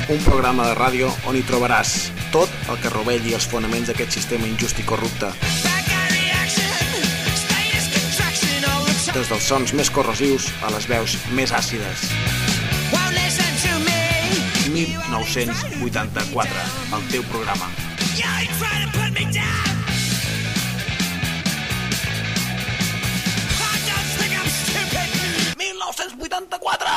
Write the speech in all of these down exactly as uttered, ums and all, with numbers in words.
un programa de ràdio on hi trobaràs tot el que rovelli els fonaments d'aquest sistema injust i corrupte. Des dels sons més corrosius a les veus més àcides. mil nou-cents vuitanta-quatre, el teu programa. mil nou-cents vuitanta-quatre!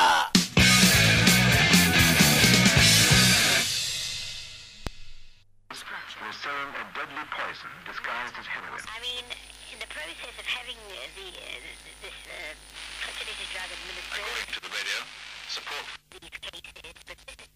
We're selling a deadly poison disguised as heroin. I mean, in the process of having uh, the uh, this uh, fertility drug administered. According to the radio, support These cases, but this is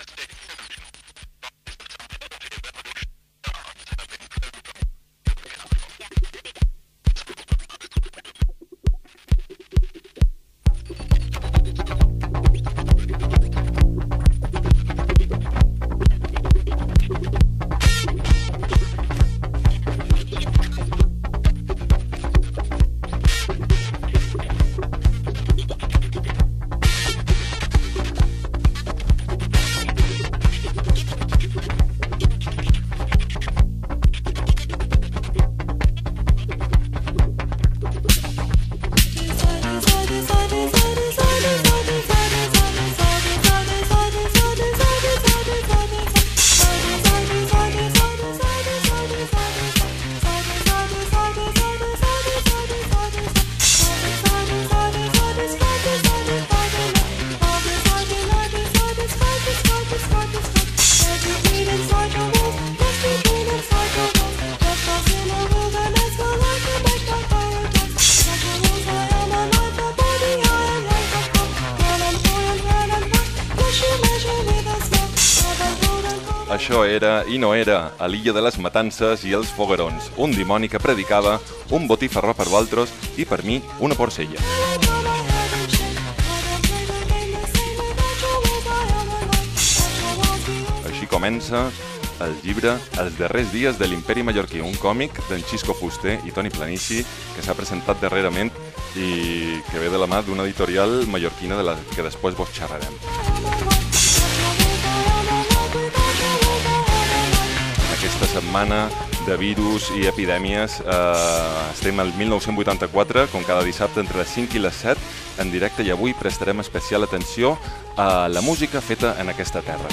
Això era i no era a l'illa de les matances i els foguerons, un dimoni que predicava un botifarró per vosaltres i per mi una porcella. Així comença el llibre Els darrers dies de l'imperi mallorquí, un còmic d'en Xisco Fuster i Toni Planici que s'ha presentat darrerament i que ve de la mà d'una editorial mallorquina de la que després vos xerrarem. Aquesta setmana de virus i epidèmies eh, estem al mil nou-cents vuitanta-quatre, com cada dissabte entre les cinc i les set, en directe, i avui prestarem especial atenció a la música feta en aquesta terra.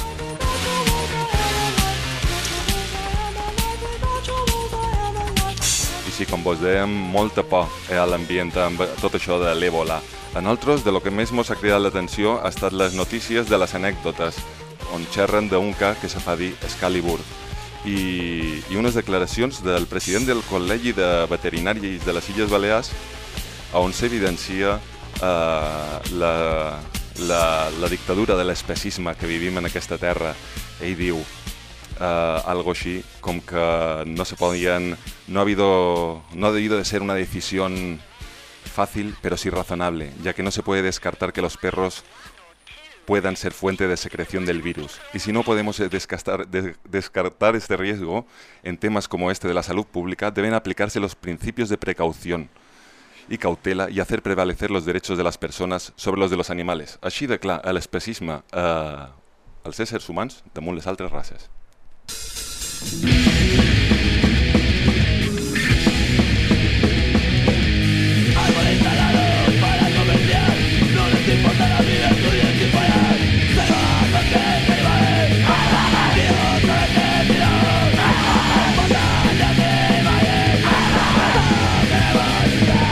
I sí, com vos dèiem, molta por eh, a l'ambient amb tot això de l'Ebola. A nosaltres, de lo que més mos ha cridat l'atenció ha estat les notícies de les anècdotes, on xerren d'un ca que se fa dir Excalibur. I, i unes declaracions del president del Col·legi de Veterinaris de les Illes Balears on s'evidencia eh, la, la, la dictadura de l'especisme que vivim en aquesta terra. Ell diu eh, algo així com que no se podían, no ha habido, no ha debido de ser una decisión fácil pero sí razonable, ya que no se puede descartar que los perros puedan ser fuente de secreción del virus. Y si no podemos descartar, de, descartar este riesgo en temas como este de la salud pública, deben aplicarse los principios de precaución y cautela y hacer prevalecer los derechos de las personas sobre los de los animales. Així de clar, l'especisme eh, als éssers humans damunt les altres races. Árbol instalado para comerciar, no les importa la vida, estudian sin parar. Se va con que se va a ir, Dios sabe que tiró, montaña se va a ir, no queremos estar.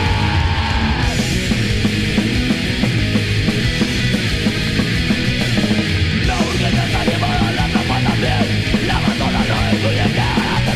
La urgencia está llevada a la trampa también, la abandona no es suya que hará.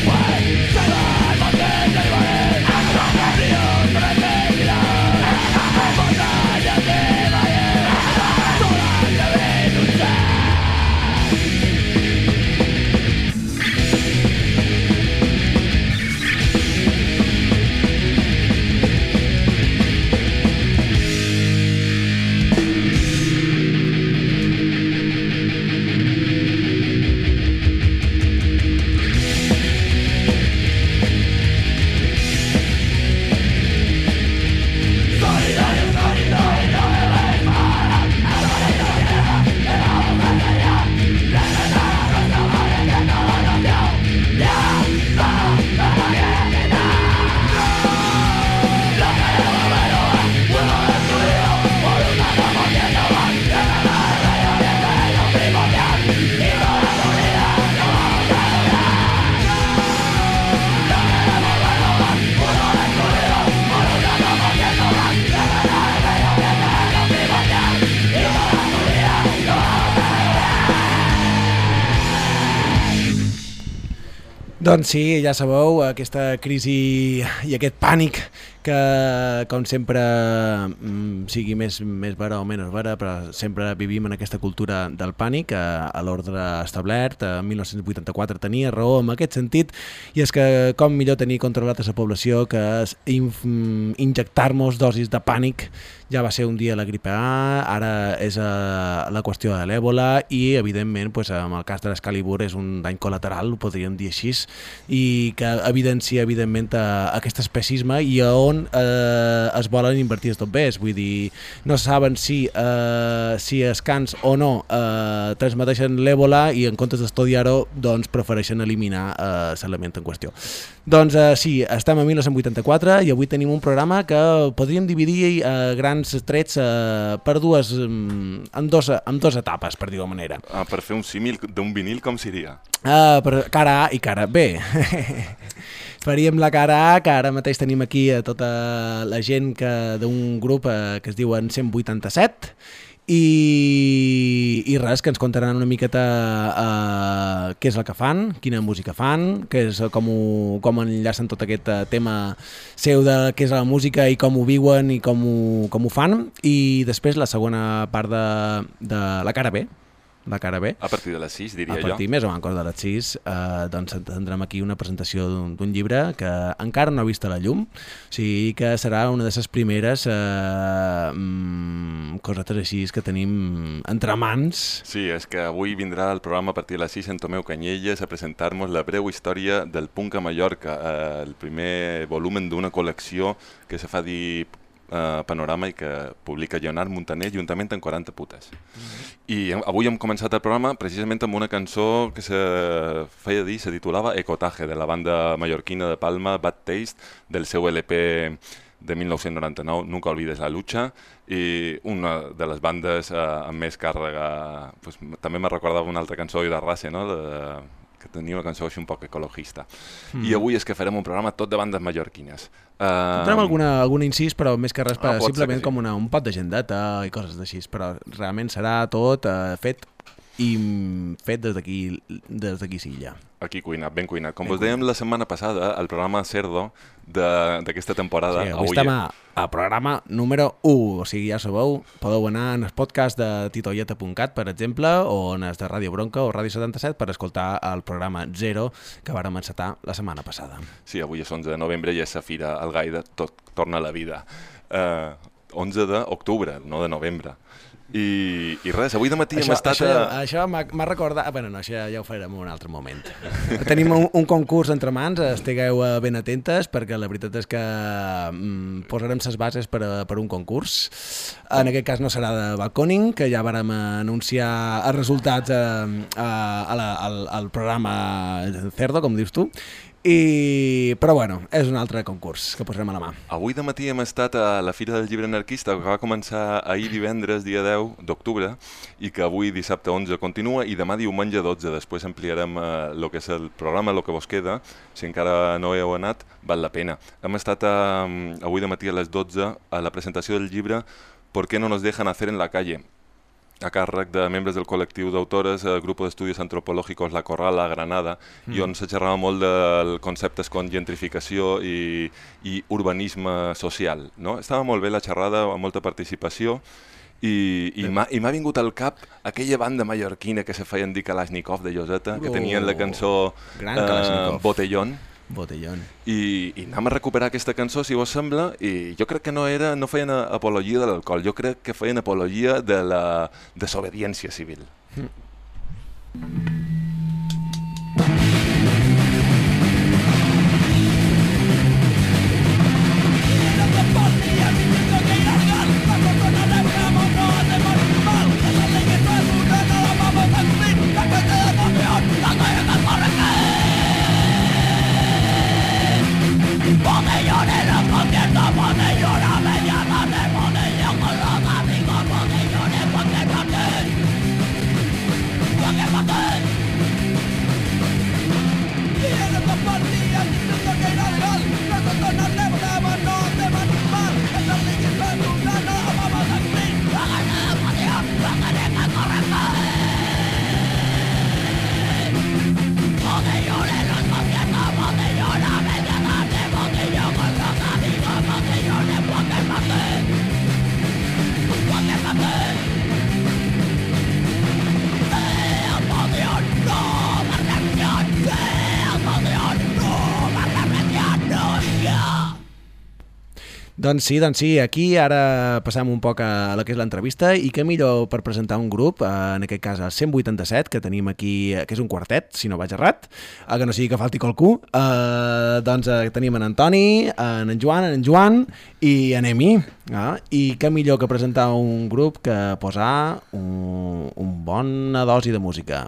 Doncs sí, ja sabeu, aquesta crisi i aquest pànic que, com sempre, sigui més, més vera o menys vera, però sempre vivim en aquesta cultura del pànic, a, a l'ordre establert. En mil nou-cents vuitanta-quatre tenia raó en aquest sentit, i és que com millor tenir controlat a la població que injectar-nos dosis de pànic. Ja va ser un dia la gripe A, ara és uh, la qüestió de l'èbola i, evidentment, pues, en el cas de l'Excalibur és un dany col·lateral, ho podríem dir així, i que evidencia, evidentment, uh, aquest especisme i a on uh, es volen invertir tot bé. Vull dir, no saben si, uh, si es cans o no uh, transmeteixen l'èbola i, en comptes d'estudiar-ho, doncs prefereixen eliminar uh, l'element en qüestió. Doncs uh, sí, estem a mil nou-cents vuitanta-quatre i avui tenim un programa que podríem dividir a uh, grans trets uh, per dues, um, en, dos, en dos etapes, per dir-ho manera. Ah, per fer un símil d'un vinil, com seria? Uh, per cara A i cara B. Faríem la cara A, que ara mateix tenim aquí a tota la gent que d'un grup uh, que es diuen cent vuitanta-set, I, i res, que ens contaran una miqueta uh, què és el que fan, quina música fan, què és, com, ho, com enllacen tot aquest uh, tema seu de què és la música i com ho viuen i com ho, com ho fan, i després la segona part de, de la cara B. La cara B. A partir de les sis, diria jo. A partir jo. més o menys de les sis, eh, doncs tindrem aquí una presentació d'un llibre que encara no ha vist a la llum, o sigui que serà una de les primeres eh, mm, cosetes així que tenim entre mans. Sí, és que avui vindrà al programa a partir de les sis en Tomeu Canyelles a presentar-nos la breu història del punk a Mallorca, eh, el primer volumen d'una col·lecció que se fa dir Uh, Panorama i que publica Lleonard Montaner juntament amb quaranta putes. Mm-hmm. I avui hem començat el programa precisament amb una cançó que se feia dir, se titulava Ecotaje, de la banda mallorquina de Palma, Bad Taste, del seu L P de mil nou-cents noranta-nou, Nunca olvides la lucha, i una de les bandes uh, amb més càrrega, pues, també me recordava una altra cançó de Race, no? De, que tenia una cançó així un poc ecologista. Mm. I avui és que farem un programa tot de bandes mallorquines. Uh... Tindrem alguna, alguna incís, però més que res per, ah, simplement sí. com una, un pot d'agendeta i coses d'així, però realment serà tot uh, fet i fet des d'aquí des d'aquí Silla. Aquí cuinat, ben cuinat. Com ben us dèiem la setmana passada, el programa Cerdo d'aquesta temporada... Sí, avui, avui estem a, a programa número u, o sigui, ja sabeu, podeu anar en el podcast de titoieta punt cat, per exemple, o en el de Ràdio Bronca o Ràdio setanta-set per escoltar el programa Zero que vàrem encetar la setmana passada. Sí, avui és onze de novembre i és la Fira Algaida, tot torna a la vida. Uh, onze d'octubre, no de novembre. I, i res, avui de matí això, hem estat... Això, a... això m'ha recordat... Bueno, no, això ja ho farem en un altre moment. Tenim un, un concurs entre mans, estigueu ben atentes, perquè la veritat és que mm, posarem les bases per, a, per un concurs. En aquest cas no serà de balconing, que ja vàrem anunciar els resultats a, a, a la, al, al programa Cerdo, com dius tu. I... Però bueno, és un altre concurs que posarem a la mà. Avui de matí hem estat a la Fira del Llibre Anarquista, que va començar ahir divendres, dia deu d'octubre, i que avui dissabte onze continua, i demà diumenge dotze. Després ampliarem el eh, que és el programa, el que vos queda. Si encara no heu anat, val la pena. Hem estat eh, avui de matí a les dotze a la presentació del llibre ¿Por qué no nos dejan hacer en la calle?, a càrrec de membres del col·lectiu d'autores, el grup d'estudis antropològics La Corral a Granada, mm. i on se xerrava molt de conceptes com gentrificació i, i urbanisme social. No? Estava molt bé la xerrada, amb molta participació, i, i m'ha vingut al cap aquella banda mallorquina que se feien dir Kalashnikov de Lloseta, que tenien la cançó eh, Botellón. Botellón. I, i anem a recuperar aquesta cançó, si vos sembla, i jo crec que no era, no feien apologia de l'alcohol, jo crec que feien apologia de la desobediència civil. Mm. Botellones, los conciertos, botellones, medianas de botellón con los amigos, botellones, porque maten, porque maten. Doncs sí, doncs sí, aquí ara passam un poc a la que és l'entrevista i què millor per presentar un grup, eh, en aquest cas el cent vuitanta-set, que tenim aquí, que és un quartet, si no vaig errat, eh, que no sigui que falti qualcú, eh, doncs eh, tenim en Antoni, en en Joan, en Joan i en Emi, eh? I què millor que presentar un grup que posar un, un bona dosi de música.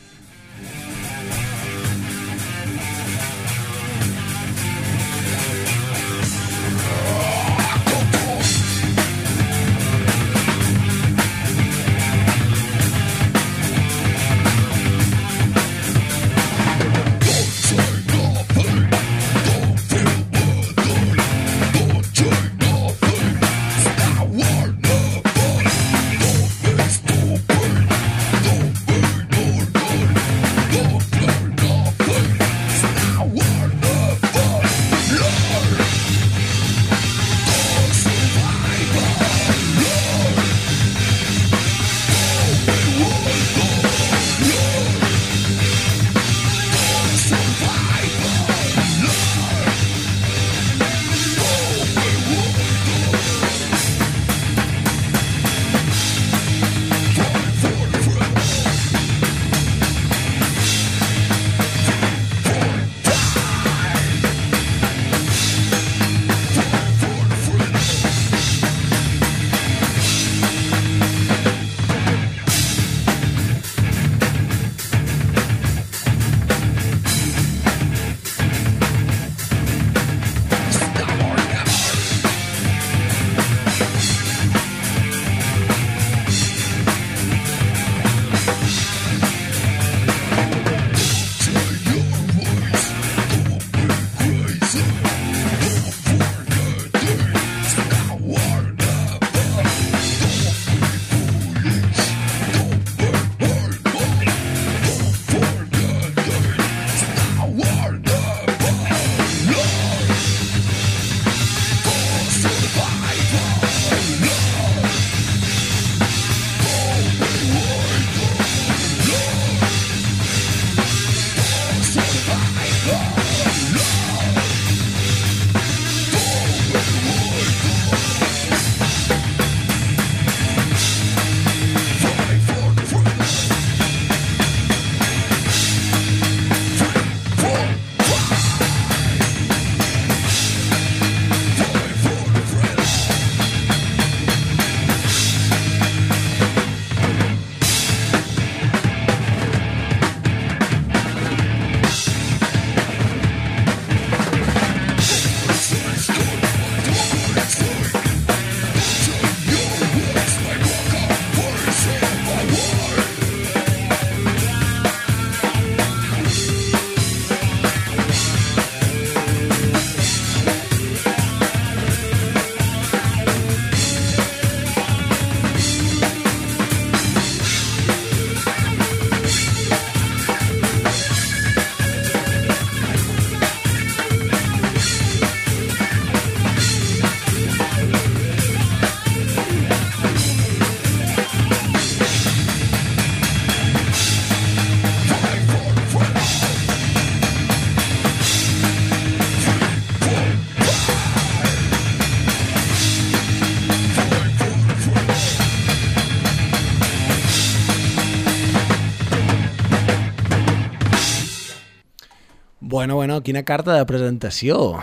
Bueno, bueno, quina carta de presentació.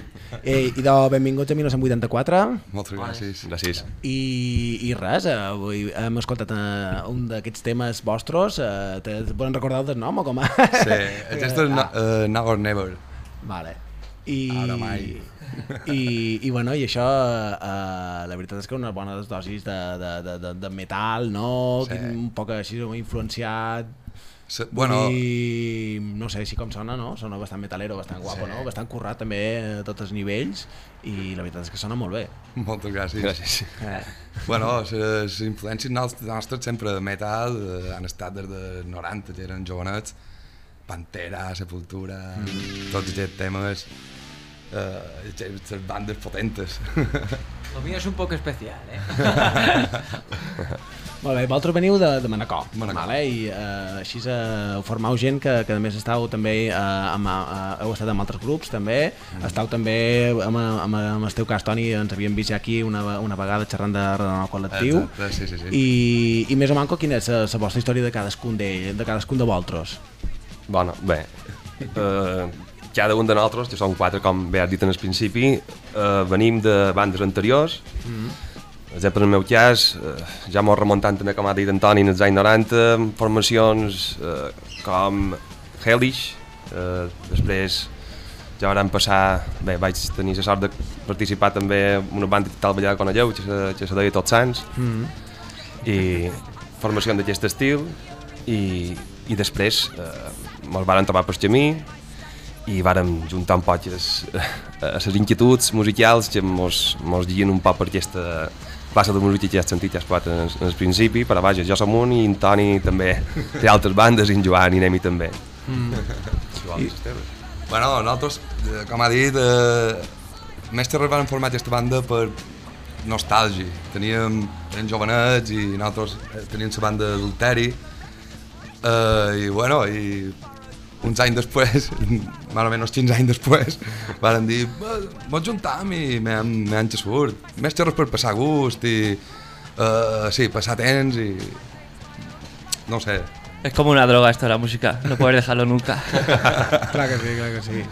Eh, I de benvinguts a dinou vuitanta-quatre. Moltes gràcies. Gràcies. I, i res, eh, avui hem escoltat eh, un d'aquests temes vostres. Eh, te volen recordar el nom o com? Sí, aquest és no, uh, Now or Never. Vale. I, Ara mai. I, i, bueno, i això, eh, la veritat és que unes bones dosis de, de, de, de, de metal, no? Sí. Un poc així influenciat. Sí, bueno, I no sé si com sona, no? Sona bastant metalero, bastant guapo, sí. No? Bastant currat també a tots els nivells i la veritat és que sona molt bé. moltes gràcies. Gràcies. Eh. Bueno, les influències nostres sempre de metal eh, han estat des de noranta, que eren jovenets. Pantera, Sepultura, mm. tots aquests temes, eh, les bandes potentes. Lo mío es un poco especial, eh? Molt bé, vosaltres veniu de, de Manacor, Manacor. vale? I uh, així uh, formau gent que, que a més estàu també, uh, amb, uh, heu estat amb altres grups també, mm. estàu també, amb, amb, amb el teu cas, Toni, ens havíem vist ja aquí una, una vegada xerrant de Renou Col·lectiu. Exacte, sí, sí, sí. I, i més o manco, quina és la vostra història de cadascun d'ell, de cadascun de vosaltres? Bueno, bé, eh, cada un de nosaltres, que som quatre, com bé has dit en el principi, eh, venim de bandes anteriors. Mm-hmm. Per exemple, en el meu cas, eh, ja m'ho remuntant també, com ha dit Antoni, en els anys noranta, formacions eh, com Hellish, eh, després ja vam passar, bé, vaig tenir la sort de participar també en una banda tal ballada con Alleu, que se, que se deia Tots Sants, mm-hmm. i formació d'aquest estil, i, i després eh, ens varen trobar per camí i vàrem juntar un poc les, les inquietuds musicals que mos, mos guien un poc per aquesta classe de música que ja has sentit, ja has provat en, en el principi, però vaja, jo som un i en Toni també té altres bandes, i en Joan i Nemi també. Mm. I, bueno, nosaltres, eh, com ha dit, eh, més que res vam formar aquesta banda per nostàlgia. Teníem, eren jovenets i nosaltres eh, teníem la banda d'Adulteri, eh, i bueno, i uns anys després, més o menys quinze anys després, van dir, mos juntam i m'han xasfurt. Més xerros per passar gust i, uh, sí, passar temps i... no sé. Es como una droga esto de la música, no puedes dejarlo nunca. Clar que sí, clar que sí.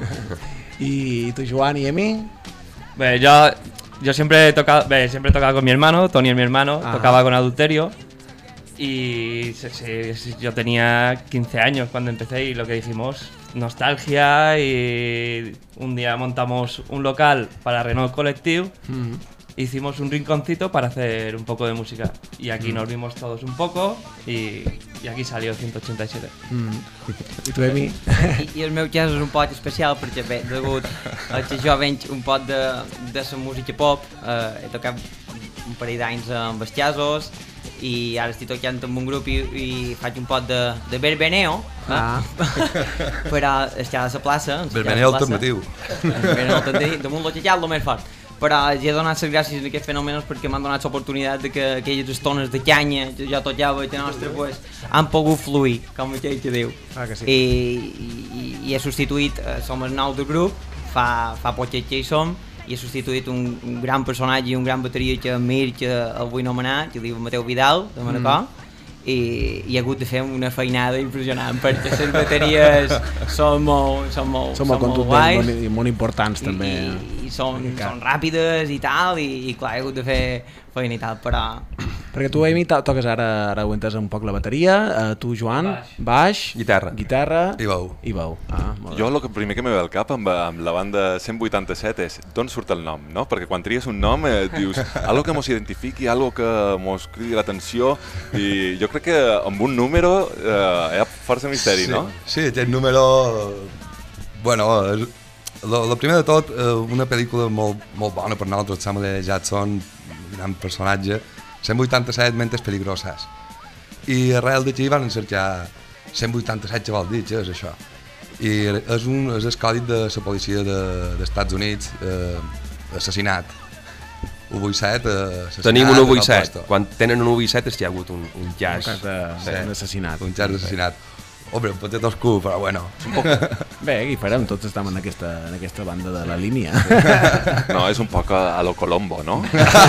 ¿Y tú, Joan y Emi? Bé, yo, yo siempre he tocado, bé, siempre he tocado con mi hermano, Toni es mi hermano, ah. tocaba con Adulterio. Y sí, sí, yo tenía quince años cuando empecé y lo que dijimos, nostalgia, y un día montamos un local para Renou Col·lectiu, mm-hmm. hicimos un rinconcito para hacer un poco de música y aquí mm. nos vimos todos un poco y, y aquí salió ciento ochenta y siete. Mm. I tu, Emi? I, I el meu cas és un poc especial perquè bé, degut a que jo venc un poc de, de la música pop, eh, he tocat un parell d'anys amb els jazzos i ara estic tocant amb un grup i, i faig un pot de, de verbeneo, ah. però està a la plaça. Verbeneo alternatiu. Verbeneo alternatiu, damunt lo xatxat, lo més fort. Però ja he donat les gràcies a aquests fenòmenos perquè m'han donat l'oportunitat de que aquelles estones de canya que jo tocava i que nostre pues, han pogut fluir, com aquell que diu. Ah, que sí. I, i, i he substituït, eh, som el nou del grup, fa, fa poquet que hi som, i he substituït un, un gran personatge i un gran bateria que admir, que el vull nomenar, que diu Mateu Vidal, de Manacor, mm. i, i he hagut de fer una feinada impressionant perquè les bateries són molt, són molt, són molt, molt guais i molt importants i, també i, i són, són ràpides i tal i, i clar, he hagut de fer feina i tal, però... Perquè tu, Emi, toques ara, ara ho entes un poc la bateria, uh, tu, Joan, baix, baix guitarra, guitarra i veu. I veu. Ah, molt jo el que primer que me ve al cap amb, amb la banda cent vuitanta-set és d'on surt el nom, no? Perquè quan tries un nom eh, dius algo que mos identifiqui, algo que mos cridi l'atenció i jo crec que amb un número eh, hi ha força misteri, sí, no? Sí, aquest número... Bueno, el primer de tot, una pel·lícula molt, molt bona per nosaltres, Samuel L. Jackson, gran personatge, cent vuitanta-set mentes peligroses. I arrel d'aquí van cercar cent vuitanta-set, què vol dir, què és això? I és, un, és el codi de la policia de, dels Estats Units, eh, assassinat. U vuitanta set, eh, assassinat. Tenim un U vuitanta set, quan tenen un U vuitanta set és que hi ha hagut un, un cas. Un cas d'assassinat. Un cas d'assassinat. Hombre, un potet oscur, però bueno. Un poc... Bé, aquí farem, tots estem en aquesta, en aquesta banda de la línia. No, és un poc a, a lo Colombo, no?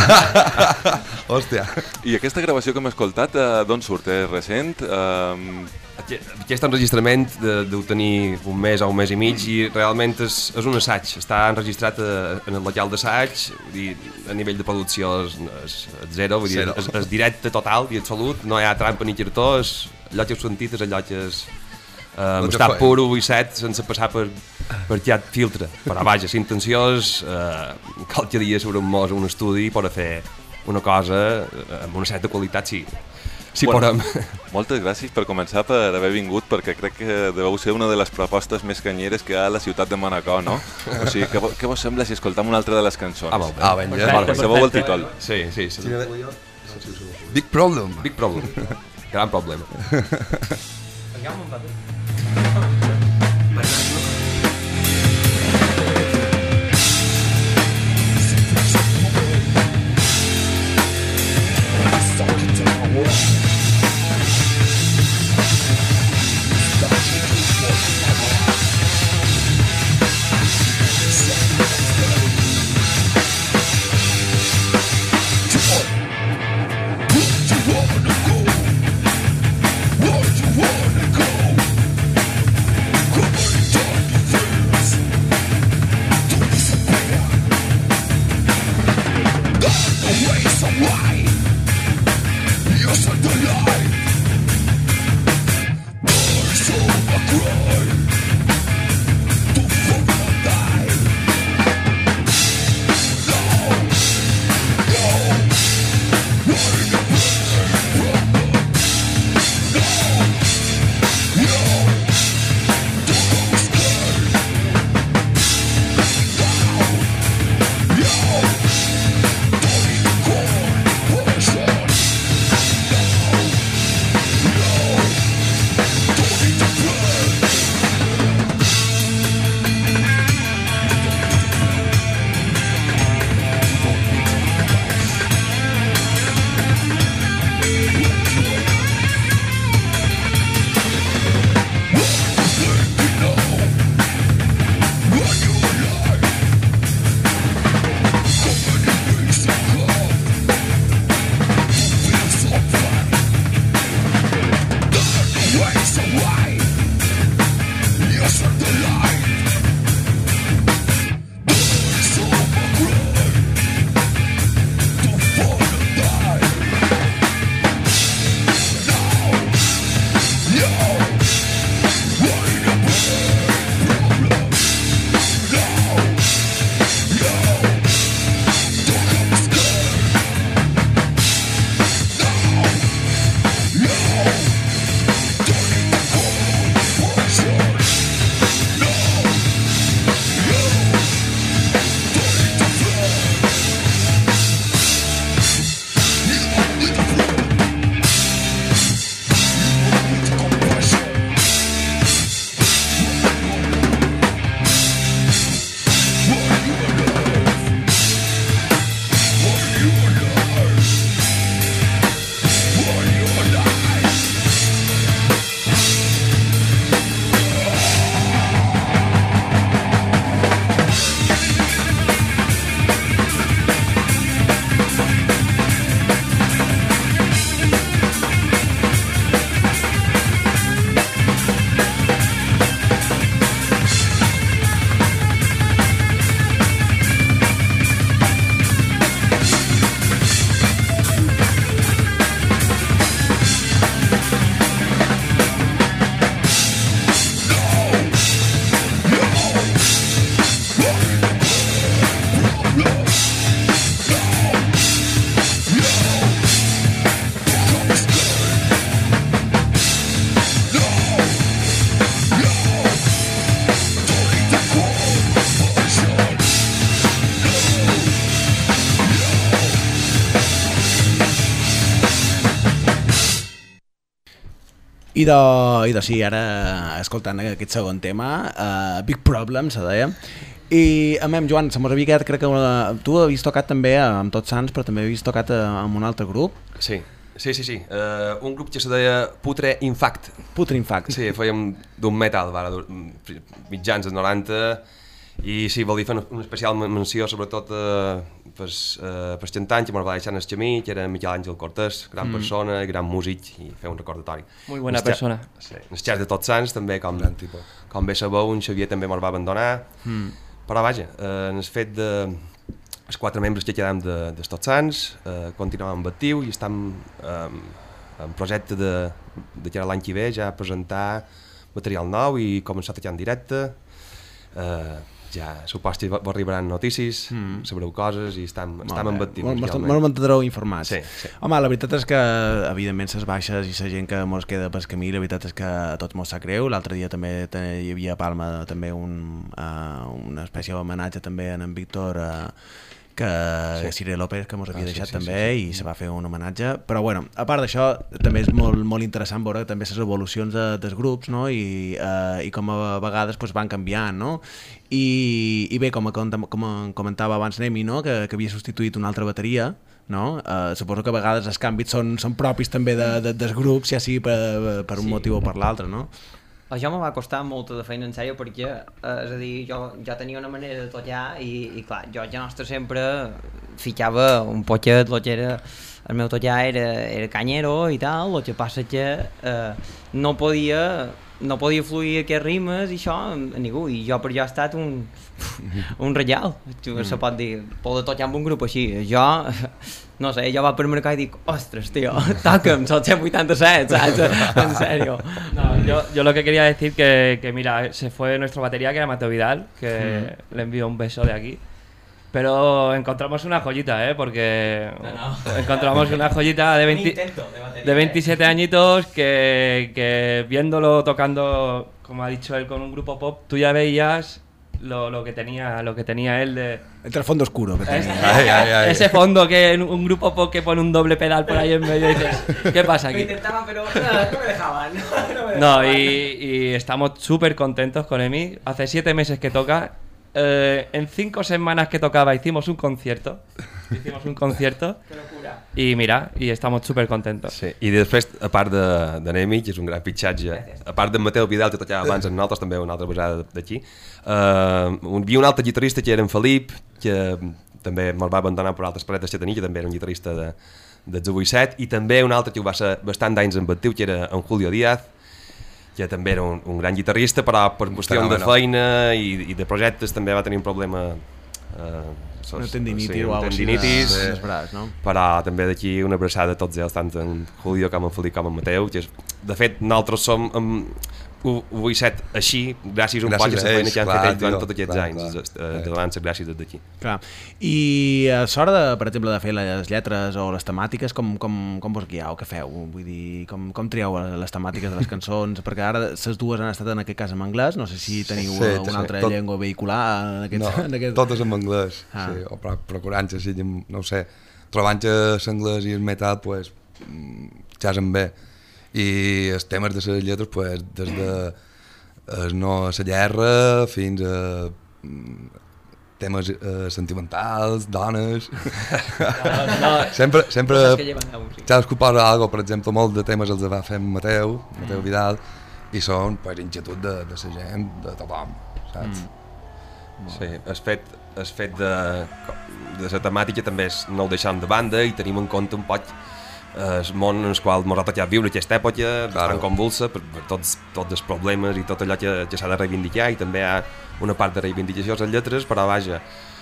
Hòstia. I aquesta gravació que hem escoltat, eh, d'on surt? És recent? Eh... Aquest enregistrament deu tenir un mes o un mes i mig i realment és, és un assaig. Està enregistrat a, en el local d'assaig, a nivell de producció és, és, és zero, vull dir, és, és directe total i absolut, no hi ha trampa ni cartó, és allò que heu sentit és allò que és um, està pur U vuitanta set sense passar per, per cap filtre. Però vaja, la intenció és uh, qualque dia sobre un mos un estudi per fer una cosa amb una certa qualitat, sí. Sí, bueno, moltes gràcies per començar, per haver vingut, perquè crec que deveu ser una de les propostes més canyeres que hi ha a la ciutat de Manacor, no? O sigui, què, què vos sembla si escoltam una altra de les cançons? Ah, molt bé. Ah, ben ja. Sabeu el títol? Sí, sí. sí. Big Problem. Big Problem. Gran problema. I de, i de sí, ara escoltant aquest segon tema, uh, Big Problem, se deia. I a mi, Joan, se mos havia quedat, crec que una, tu havies tocat també amb Tots Sants, però també havies tocat amb un altre grup. Sí, sí, sí, sí. Uh, un grup que se deia Putre Infact. Putre Infact. Sí, fèiem d'un metal, vara, mitjans dels noranta, i sí, vol dir fer una especial menció sobretot eh, pels eh, xantants que ens va deixar en el camí, que era Miquel Àngel Cortés, gran mm. persona, gran músic, i fer un recordatori. Muy buena persona. Sí, en el xat de Tots Sants també, com, com bé sabeu, en Xavier també ens va abandonar, mm. però vaja, eh, en el fet de els quatre membres que quedem de, de Tots Sants, eh, continuem actiu i estem eh, en projecte de, de que l'any que ve ja presentar material nou i començar a tocar en directe. Eh, ja supos que arribaran notícies, mm. sabreu coses i estem, estem en actiu. Me'n mantindreu informats. Sí, sí. Home, la veritat és que, evidentment, les baixes i la gent que mos queda pel camí, la veritat és que a tots mos sap greu. L'altre dia també hi havia a Palma també un, uh, una espècie d'homenatge també a en Víctor uh, que Sí. Cire López, que mos havia Ah, sí, deixat sí, també, sí, sí. i se va fer un homenatge. Però bueno, a part d'això, també és molt, molt interessant veure també les evolucions de, dels grups, no? I, eh, i com a vegades pues, van canviant, no? I, i bé, com, a, com a comentava abans Nemi, no? que, que havia substituït una altra bateria, no? Uh, suposo que a vegades els canvis són, són propis també de, de, dels grups, ja sigui per, per un Sí. motiu o per l'altre, no? Això me va costar molta de feina, en sèrio, perquè, eh, és a dir, jo, jo tenia una manera de tocar i, i clar, jo ja nostre sempre ficava un poquet, lo que era, el meu tocar era, era canyero i tal, el que passa que eh, no podia no podia fluir aquests rimes i això a ningú, i jo per jo ha estat un, un regal, mm. se pot dir, poder tocar amb un grup així. Jo, no sé, jo va per mercat i dic, ostres, tío, toca'm, soy cent vuitanta-set, ¿sabes? En serio. No, yo, yo lo que quería decir que, que mira, se fue nuestro batería, que era Mateo Vidal, que mm. le envío un beso de aquí. Pero encontramos una joyita, ¿eh? Porque no, no. encontramos una joyita de, veinte, de, de veintisiete añitos que, que viéndolo tocando, como ha dicho él, con un grupo pop, tú ya veías lo, lo que tenía lo que tenía él de... El trasfondo oscuro que tenía. Ese, Ay, ay, ay. ese fondo que en un grupo pop que pone un doble pedal por ahí en medio y dices, ¿qué pasa Lo aquí? intentaban, pero no, no me dejaban. No, no, me No, dejaban. y, y estamos súper contentos con Emi. Hace siete meses que toca. Eh, en cinco semanas que tocaba hicimos un concierto. Hicimos un concierto. Qué locura. Y mira, y estamos súper contentos. Sí. I després, a part de, de Nemi, que és un gran pitxatge, a part de Mateu Vidal, que tocava abans amb nosaltres, també una altra vegada d'aquí, uh, hi havia un altre guitarrista que era en Felip, que també me'l va abandonar per altres paretes que tenia, que també era un guitarrista de, de zero vuit set, i també un altre que ho va ser bastant d'anys en actiu, que era en Julio Díaz, que també era un, un gran guitarrista, però per qüestió de feina i, i de projectes també va tenir un problema... Eh, Una tendinitis sí, o alguna cosa així tendinitis, de- dels braç, no? però també d'aquí una abraçada a tots ells, tant en Julio com en Felip com en Mateu, que és, de fet nosaltres som um, u vuit set així gràcies a un Gràcies poc a a la feina ells, que han clar, fet ells durant tio, tots aquests clar, anys, clar. eh, de l'abans gràcies des d'aquí. Clar. I a l'hora, de, per exemple, de fer les lletres o les temàtiques, com, com, com vos guieu? Què feu? Vull dir, com, com trieu les temàtiques de les cançons? Perquè ara les dues han estat en aquest cas en anglès, no sé si teniu Sí, una sí, altra tot- llengua vehicular en aquest... No, en aquest... totes en anglès, Ah. sí, o pro- procurant que siguin, no ho sé, trobant que l'anglès i el metal, pues, mm, jasen bé. I els temes de les lletres, pues, des de el no a la guerra fins a mm, temes eh, sentimentals, dones... no. sempre sempre Coses que llevan a un, sí. cadascú posa alguna cosa, per exemple, molt de temes els va fer en Mateu, Mateu Vidal, i són pues, inquietud de, de la gent, de tothom, saps? Sí, el fet, el fet de, de la temàtica també és no el deixem de banda i tenim en compte un poc el món en el qual ens ha tocat viure aquesta època, Claro. tan convulsa per, per tots, tots els problemes i tot allò que, que s'ha de reivindicar, i també hi ha una part de reivindicació a les lletres, però vaja,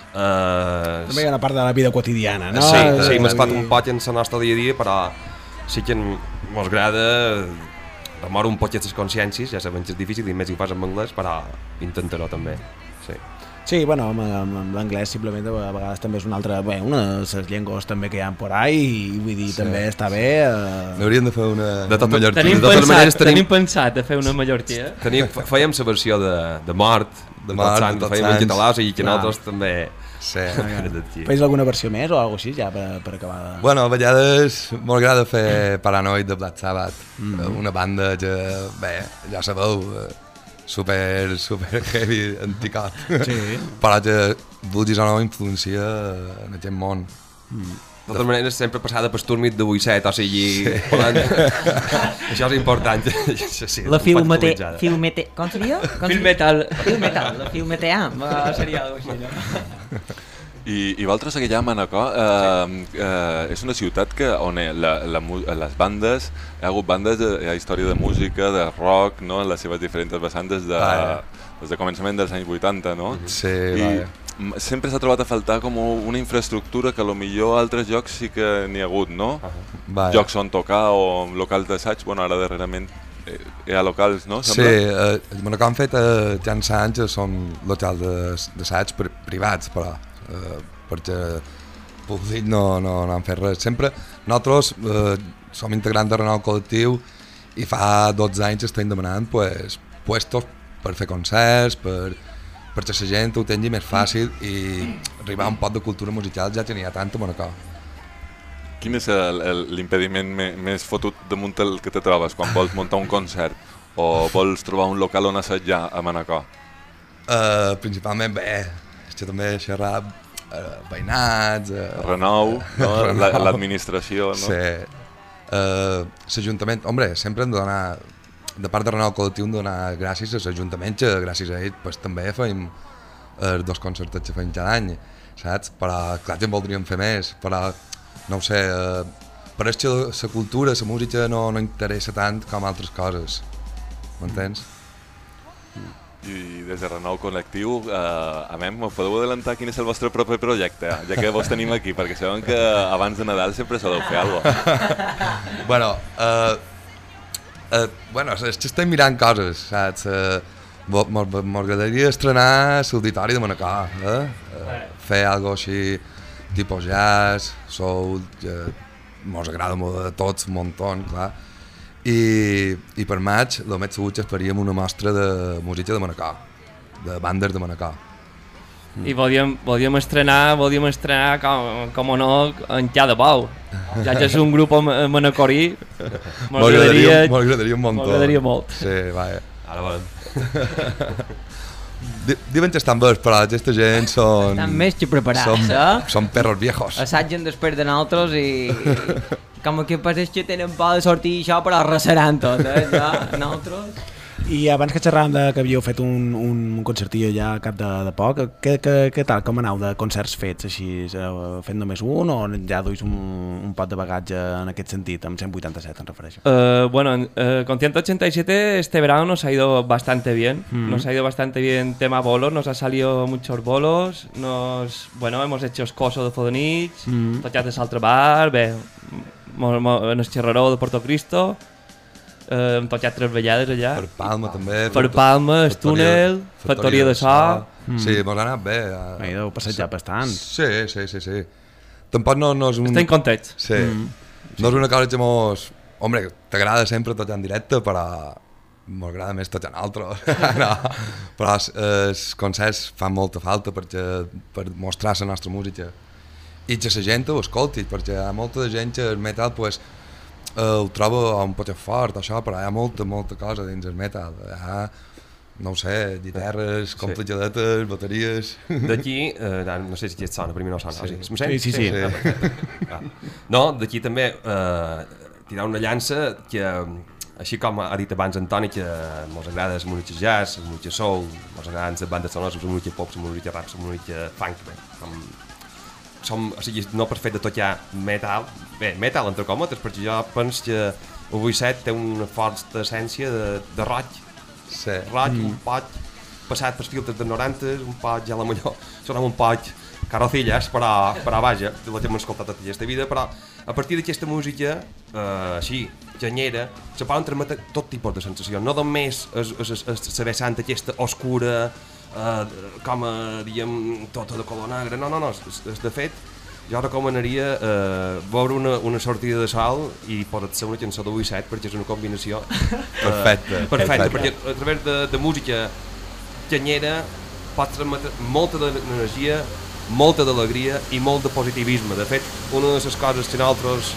eh, També hi ha una part de la vida quotidiana, no? sí, De- sí, de- mesclat un poc en la nostra dia a dia, però sí que ens agrada remoure un poc les consciències, ja sabem que és difícil i més si ho fas en anglès, però intentar-ho també, sí. Sí, bueno, amb, amb, amb l'anglès simplement a vegades també és una altra... Bé, una de les llengües també que hi ha por ahí i vull dir, sí, també està bé... Eh... Hauríem de fer una, De tot- una mallorquina. Tenim de totes pensat, maneres, tenim- tenim pensat de fer una mallorquia. Teníem, f- fèiem la versió de, de mort, De mort, Tots de Sants, Tots fèiem en Sants. català, o sigui que Clar. nosaltres també... Sí. d'aquí. Feis alguna versió més o alguna així ja per, per acabar de... Bueno, a vegades m'agrada fer Paranoid de Black Sabbath, mm. una banda que, bé, ja sabeu, eh, super, super heavy, anticot, Sí. però que vulguis o no influencia en aquest món. De totes maneres, sempre passada per Sturmit de vuit set, o sigui... Poden... Això és important. Sí, sí, La un poc filmete... actualitzada. filmete... Com seria? Com Film seria? metal. Filmetal, la filmetea. Va, seria alguna cosa així, no? I, i vosaltres aquí a Manacor eh, eh, és una ciutat que, on la, la, mu- les bandes, hi ha hagut bandes, de, hi ha història de música, de rock, no? En les seves diferents vessants des de, Ah, des de començament dels anys vuitanta, no? Sí, I vaja. m- sempre s'ha trobat a faltar com una infraestructura que a lo millor a altres llocs sí que n'hi ha hagut, no? Vaja. Llocs on tocar o locals d'assaig, bueno, ara darrerament eh, hi ha locals, no? Sí, Sembla? eh, el Manacor han fet eh, ja en anys són locals de- d'assaig pri- privats, però eh, perquè públic no, no, no han fet res. Sempre nosaltres eh, som integrants de Renou Col·lectiu i fa dotze anys estem demanant pues, puestos per fer concerts, per, perquè la gent ho tingui més fàcil i arribar a un pot de cultura musical ja que n'hi ha tant a Manacor. Quin és el- el- l'impediment me- més fotut damunt el que te trobes quan vols muntar un concert o vols trobar un local on assetjar a Manacor? Uh, principalment, bé, és que també xerrar uh, veïnats... Uh, Renou, no? Renou. La- l'administració, no? Sí. Uh, L'Ajuntament, hombre, sempre hem de donar, de part de Renou Col·lectiu, hem de donar gràcies a l'Ajuntament, que gràcies a ell pues, també fem els dos concerts que fem cada any, saps? Però clar que en voldríem fer més, però no ho sé, uh, pareix que la cultura, la música no, no interessa tant com altres coses, m'entens? I des de Renou Col·lectiu, eh, a mi, me podeu adelantar quin és el vostre propi projecte, ja que vos tenim aquí, perquè sabem que abans de Nadal sempre soleu fer alguna cosa. Bueno, uh, uh, bueno, és que estem mirant coses, saps? Uh, M'agradaria estrenar l'auditori de Manacor, eh? Uh, fer algo així, tipus jazz, soul, uh, mos agrada molt a tots un muntó, clar. I, i per maig, el més segur que faríem una mostra de música de Manacor, de bandes de Manacor. I volíem, volíem estrenar, volíem estrenar, com, com o no, en Ca de Pau. Ja que és un grup ma- manacorí, m'agradaria... M'agradaria un muntó. M'agradaria molt. Sí, vaja. Ara volem. Di- Diuen que estan bé, però aquesta gent són... Estan més que preparats, són, eh? Són perros viejos. Assaggen després de nosaltres i... i com que pareix que tenen por de sortir això, però arrasaran tot, eh? Ja, nosaltres... I abans que xerràvem de que havíeu fet un, un concertillo ja al cap de, de poc, què, què, què tal, com aneu de concerts fets així, heu fet només un o ja duis un, un pot de bagatge en aquest sentit, amb cent vuitanta-set em refereixo? Uh, bueno, uh, con ciento ochenta y siete este verano nos ha ido bastante bien, Mm. nos ha ido bastante bien tema bolos, nos ha salido muchos bolos, nos, bueno, hemos hecho escoso de Fodonich, Mm. tochat de Saltre Bar, bé, mo, mo, en el Xerraró de Porto Cristo, uh, hem tochat tres vellades allà. Per Palma també. Per Palma, el túnel, Factoria de So. Mm. Sí, mos ha anat bé. Uh, Ahí deu passejar bastant. Sí, sí, sí, sí. Tampoc no, no és un... Estem contents. Sí. Mm. No és una cosa que mos... Hombre, t'agrada sempre tocar en directe, però m'agrada més tocar en altre. No. Però els, els concerts fan molta falta perquè, per mostrar la nostra música. I que la gent ho escolti, perquè hi ha molta gent que el metal pues, eh, ho troba un poc fort, això, però hi ha molta, molta cosa dins el metal. Hi ha, no ho sé, guitarres, complicadetes, bateries... D'aquí, eh, no sé si et sona, per mi no sona. Sí. O sigui, em sent? Sí, sí, sí. Ah, perfecte. Ah. No, d'aquí també eh, tirar una llança que, així com ha dit abans Antoni, que mos agrada la música jazz, la música soul, mos agraden les bandes sonores, la música pop, la música rap, la música funk, bé, com, som, o sigui, no per fet de tocar metal, bé, metal entre cometes, perquè jo penso que el vuit set té una forta essència de, de rock, Sí. rock, mm. un poc passat pels filtres dels noranta, un poc ja la millor, sonava un poc carrocillas, però, però vaja, la que hem escoltat tota aquesta vida, però a partir d'aquesta música, eh, així, genyera, se poden transmetre tot tipus de sensacions, no només la vessant aquesta oscura, eh, com a, diguem, tota de color negre, no, no, no, és, és de fet, jo recomanaria eh, veure una, una sortida de sol i posar-se una cançó de vuit set perquè és una combinació eh, Perfecte, perfecta, perfecte. perquè a través de, de música canyera pots transmetre molta d'energia, molta d'alegria i molt de positivisme. De fet, una de les coses que nosaltres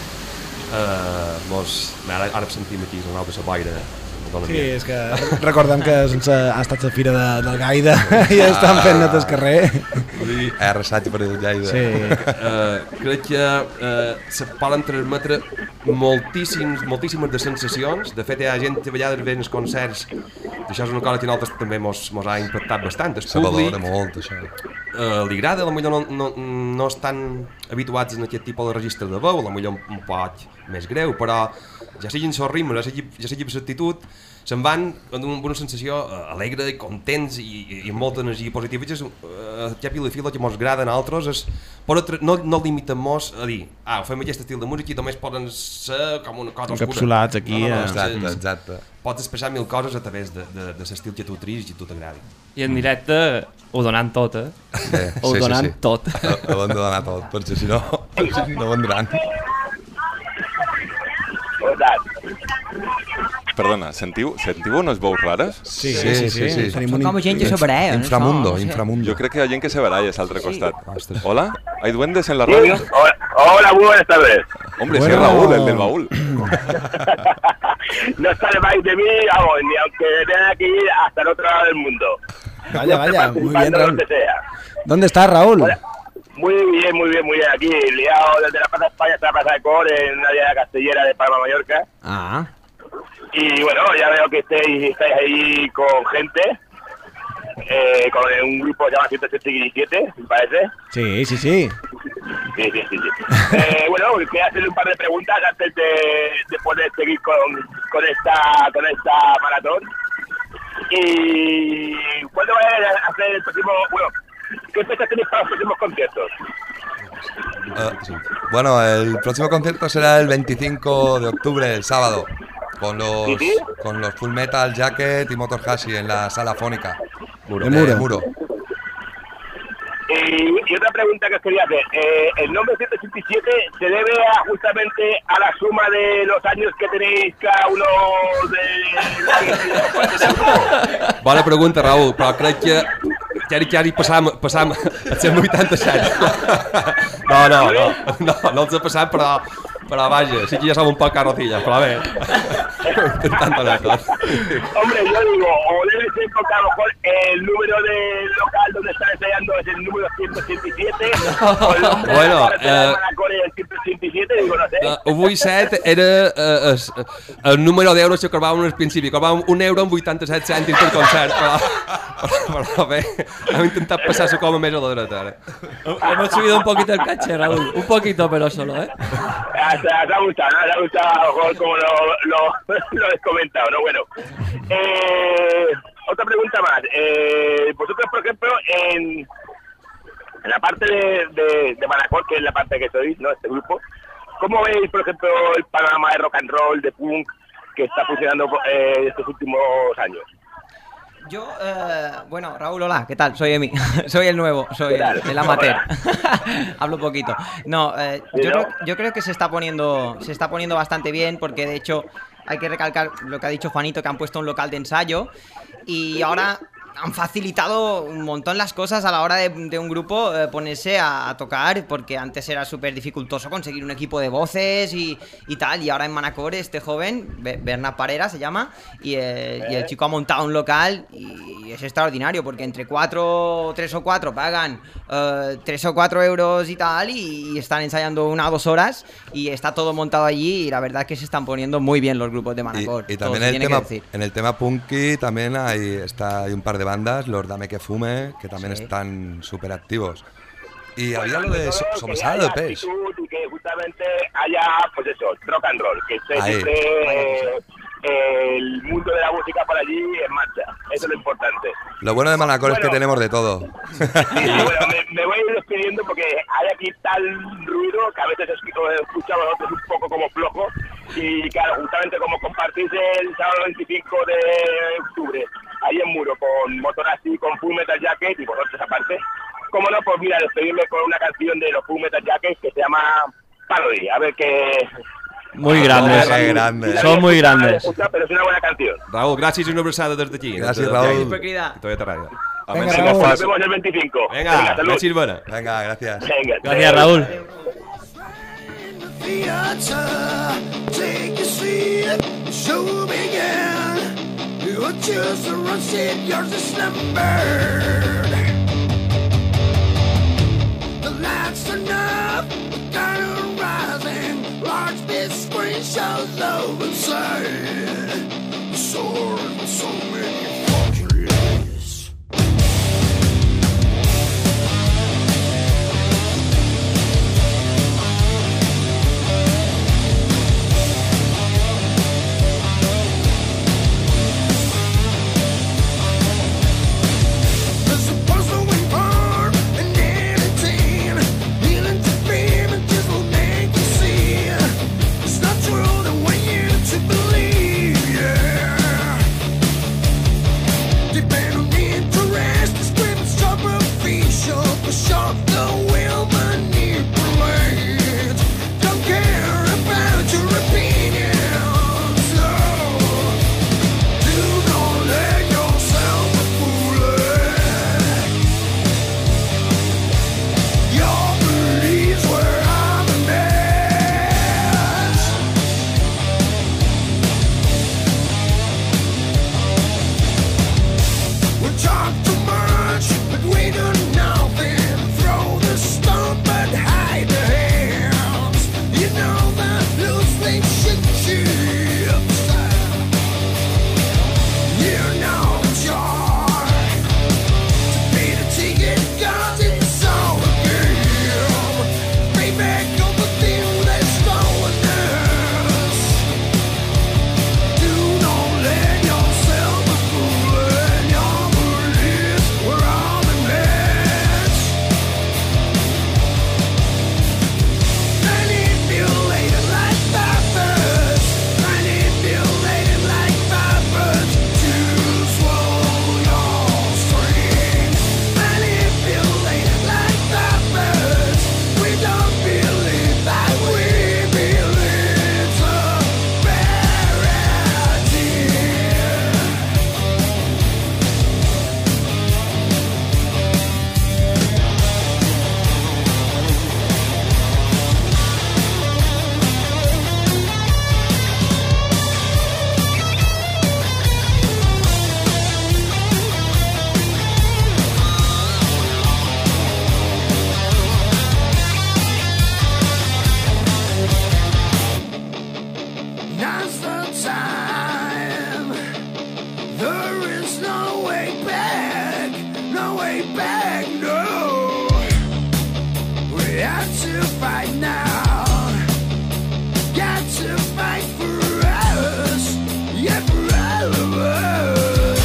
eh, mos, ara, ara sentim aquí el nou de la boira. Sí, és que recordem que sense, ha estat la fira de, del Gaida i estan fent net al carrer. He arrasat per el Lleida. Sí. Uh, crec que uh, se poden transmetre moltíssims, moltíssimes de sensacions. De fet, hi ha gent que a vegades ve als concerts, això és una cosa que a nosaltres també mos, mos ha impactat bastant. El Se públic valora molt, això. uh, li agrada, potser no, no, no estan habituats en aquest tipus de registre de veu, potser un, un poc més greu, però ja siguin els ritmes, ja sigui, ja sigui per l'actitud, se'n van amb una sensació uh, alegre i contents i, i, i amb molta energia positiva. I és, uh, cap i la fila que ens agrada a nosaltres és, però no, no limitem-nos a dir ah, fem aquest estil de música i només poden ser com una cosa oscura. Encapsulats aquí. No, no, no, Exacte, és- exacte. Pots expressar mil coses a través de, de, de l'estil que tu tris i tu t'agradi. I en directe ho donant tot, eh? Sí, Ho sí, donant sí, sí. tot. Ho hem de donar tot, perquè si no, no vendran. perdona, sentiu, sentiu unes veus rares? Sí, Sí, sí, sí, sí. Tenim Són un... com gent que s'aparella. Inframundo, inframundo. Jo crec que hi ha gent que se baralla a l'altre costat. Ostres. Hola, ¿hay duendes en la radio? Hola, hola, muy buenas tardes. Hombre, Bueno. sí, Raúl, el del baúl. No salváis de mí, vamos, ni aunque tenga que ir hasta el otro lado del mundo. Vaya, vaya, muy bien, Participando Raúl. donde sea. ¿Dónde estás, Raúl? Hola. Muy bien, muy bien, muy bien. Aquí, liado desde la Plaza España hasta la Plaza de Cor, en una área castellera de Palma, Mallorca. Ah, Y bueno, ya veo que estáis, estáis ahí con gente, eh, con un grupo que se llama ciento ochenta y siete, me parece. sí, sí, sí. Sí, sí, sí. sí. Eh, bueno, quería hacerle un par de preguntas antes de, de poder seguir con, con, esta, con esta maratón. ¿Y cuándo va a hacer el próximo, bueno, qué fecha tenéis para los próximos conciertos? Uh, bueno, el próximo concierto será el veinticinco de octubre, el sábado, con los, ¿Sí, sí? con los Full Metal Jacket y Motor Hashi en la sala fónica. Muro. de De Muro. Muro. Y, y otra pregunta que os quería hacer, eh, ¿el nombre ciento ochenta y siete se debe a, justamente a la suma de los años que tenéis cada uno de... Bona pregunta, Raúl, però crec que ja hi, ja hi passam, passam a cent vuitanta-set. No, no, no, no, no els ha passat, però, però vaja, sí que ja som un poc carrocillas, però bé, intentant donar tot. Hombre, yo digo, o debe ser porque a lo mejor el número del local donde está ensayando es el número ciento ochenta y siete, o el nombre Bueno, de la carretera de eh, Manacor es el ciento ochenta y siete, digo, no sé. Uh, vuitanta-set era uh, es, el número d'euros que cobràvem al principi. Cobràvem un euro amb vuitanta-set cèntims per concert, però, però, però bé, hem intentat passar-se com a més a la dreta, ara. Hemos subido un poquito el caché, Raúl. Un poquito, pero solo, ¿eh? Ah, te, te ha gustado, ¿no? Te ha gustado a lo mejor como lo, lo, lo he comentado, ¿no? Bueno, eh, otra pregunta más. Eh, vosotros, por ejemplo, en, en la parte de, de, de Manacor, que es la parte que sois, ¿no? Este grupo, ¿cómo veis, por ejemplo, el panorama de rock and roll, de punk, que está funcionando eh, estos últimos años? Yo, eh, bueno, Raúl, hola, ¿qué tal? Soy Emi, soy el nuevo, soy el, el amateur. Hablo poquito. No, eh, yo, creo, yo creo que se está poniendo, se está poniendo bastante bien, porque de hecho hay que recalcar lo que ha dicho Juanito, que han puesto un local de ensayo y ahora han facilitado un montón las cosas a la hora de, de un grupo eh, ponerse a, a tocar, porque antes era súper dificultoso conseguir un equipo de voces y, y tal, y ahora en Manacor este joven, Be- Bernat Parera se llama, y, eh, y el chico ha montado un local y es extraordinario, porque entre cuatro, tres o cuatro pagan eh, tres o cuatro euros y tal, y, y están ensayando una o dos horas y está todo montado allí, y la verdad es que se están poniendo muy bien los grupos de Manacor. Y, y todo también se el tiene tema, que decir. en el tema punky también hay, está, hay un par de bandas, los Dame que Fume, que también Sí. están súper activos. Y había lo Sobre de todo so- que Sobresala haya de Peix. actitud y que justamente haya, pues eso, rock and roll, que esté Ahí. siempre eh, el mundo de la música por allí en marcha. Eso es lo importante. Lo bueno de Manacor es que Bueno. tenemos de todo. Sí, sí, bueno, me, me voy a ir despidiendo porque hay aquí tal ruido que a veces escucho- escuchamos nosotros un poco como flojo. Y claro, justamente como compartís el sábado veinticinco de octubre ahí en Muro con Motorazzi, con Full Metal Jacket y vosotros aparte, cómo no, pues mira, despedirme con una canción de los Full Metal Jacket que se llama Parody. A ver qué... Muy grandes. Qué grande. Son muy grandes. Pero es una buena canción. Raúl, gràcies i una abraçada des d'aquí. Gràcies, des de- Raúl. d'aquí. Per cridar. I Toyota Ràdio. A Venga, veure si no Raúl. Nos fas... vemos el veinticinco. Vinga, salud. gràcies, bona. Venga, gracias. Venga, Gracias, Raúl. Take a seat, show began. You choose the wrong seat, yours is numbered. The lights are up, the curtain rising. Large big screen shows over inside. The sword with so many forgeries. There's a puzzle we burn and editing. Healing to dream and just will make you see. It's not true the way you to believe, yeah. take back, no. We have to fight now. Got to fight for us, yeah, for all of us.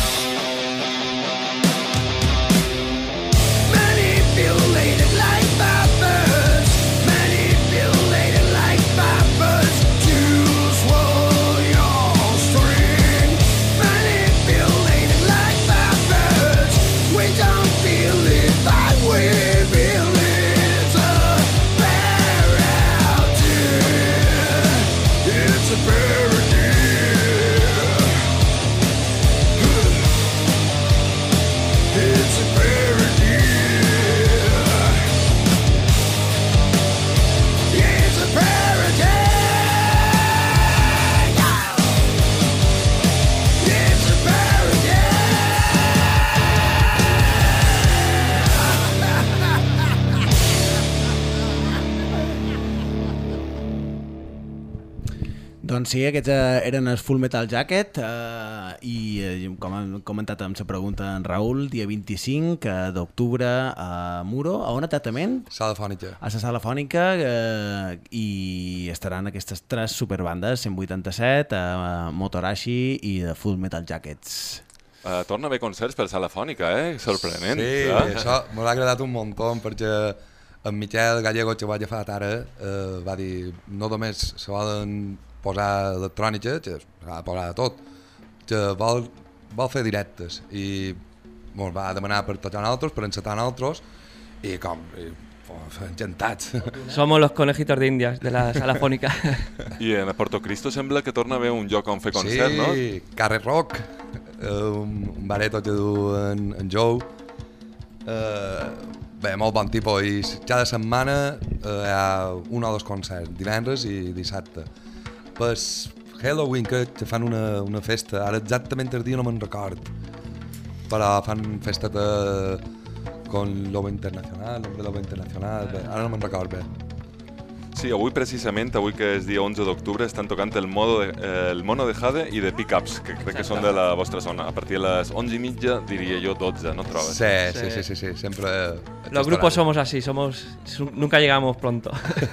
Manipulated like vipers, manipulated like vipers. To swallow your string, manipulated like vipers. We don't feel it, but we feel it. It's a parody. It's a parody. It's a parody. It's a parody. It's a parody. Doncs sí, aquests eh, eren els Full Metal Jacket eh, i eh, com hem comentat amb la pregunta en Raül, dia vint-i-cinc eh, d'octubre a Muro, a on exactament? Sala Fònica. A la Sala Fònica eh, i estaran aquestes tres superbandes, cent vuitanta-set, eh, Motorashi i The Full Metal Jackets. Uh, torna a haver concerts per Sala Fònica, eh? Sorprenent. Sí, eh? això m'ha agradat un muntó perquè en Miquel Gallego, que vaig agafar ara, eh, va dir no només se volen posar electrònica, que s'ha de posar de tot, que vol, vol fer directes i ens va demanar per tocar nosaltres, per encetar nosaltres i com, i, pues, encantats. Somos los conejitos de Indias de la Sala Fònica. I en Porto Cristo sembla que torna a haver un lloc on fer concert, sí, no? Sí, Carrer Rock, eh, un, un bareto que du en, en Joe. Eh, bé, molt bon tipus i cada setmana eh, hi ha un o dos concerts, divendres i dissabte. Pues Halloween crec que fan una, una festa, ara exactament el dia no me'n record, però fan festa de, con Lobo Internacional, Hombre Lobo Internacional, bé, ara no me'n record bé. Sí, avui precisament, avui que és dia onze d'octubre, estan tocant el, modo de, eh, el Mono de Jade i de Pickups, que crec que són de la vostra zona. A partir de les onze i mitja, diria jo dotze, ¿no trobes? Sí, sí, sí, sí, sí, sempre... Los grupos somos así, somos nunca llegamos pronto.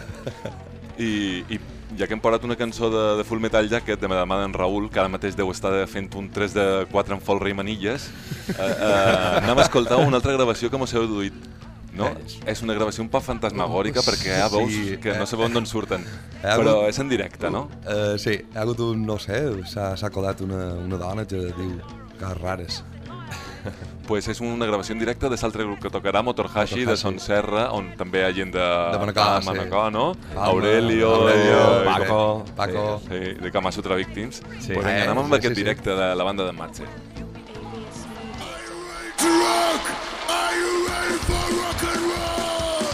I, i ja que hem posat una cançó de, de Full Metal Jacket de la mà d'en Raül, que ara mateix deu estar fent un tres de quatre en folre i manilles, eh, eh, anem a escoltar una altra gravació que mos heu duit. No? És una gravació un poc fantasmagòrica perquè hi ha veus sí, que no sabeu d'on surten, hagut, però és en directe, no? Uh, sí, hi ha hagut un, no sé, s'ha colat una, una dona que diu coses rares. Pues és una gravació en directe de l'altre grup que tocarà, Motorhashi, de Son Serra, on també hi ha gent de, de Manacor, de Manacor, sí. no? Palma, Aurelio, Aurelio eh, Paco, Paco. Sí, sí, de Kamasutra Victims. Sí. Pues vinga, anem amb sí, aquest sí, directe sí. de la banda de Matze. Rock! Are you ready for rock and roll?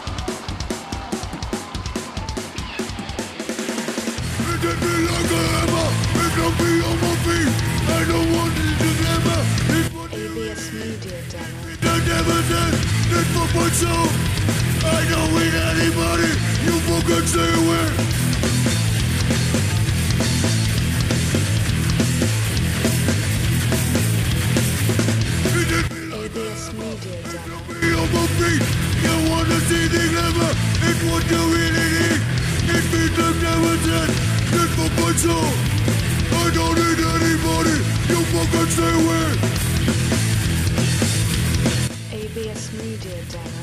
It hit me like a hammer, it knocked me on my feet. I don't want it to glimmer. It would A B S Media Demo. I never did it for myself. I don't need anybody, you fucking stay away. A B S Media Demo. Be on my feet, you wanna see the glimmer. It's what you really need. It means I've never did it for myself. I don't need anybody, you fucking stay away. A B S Media Demo.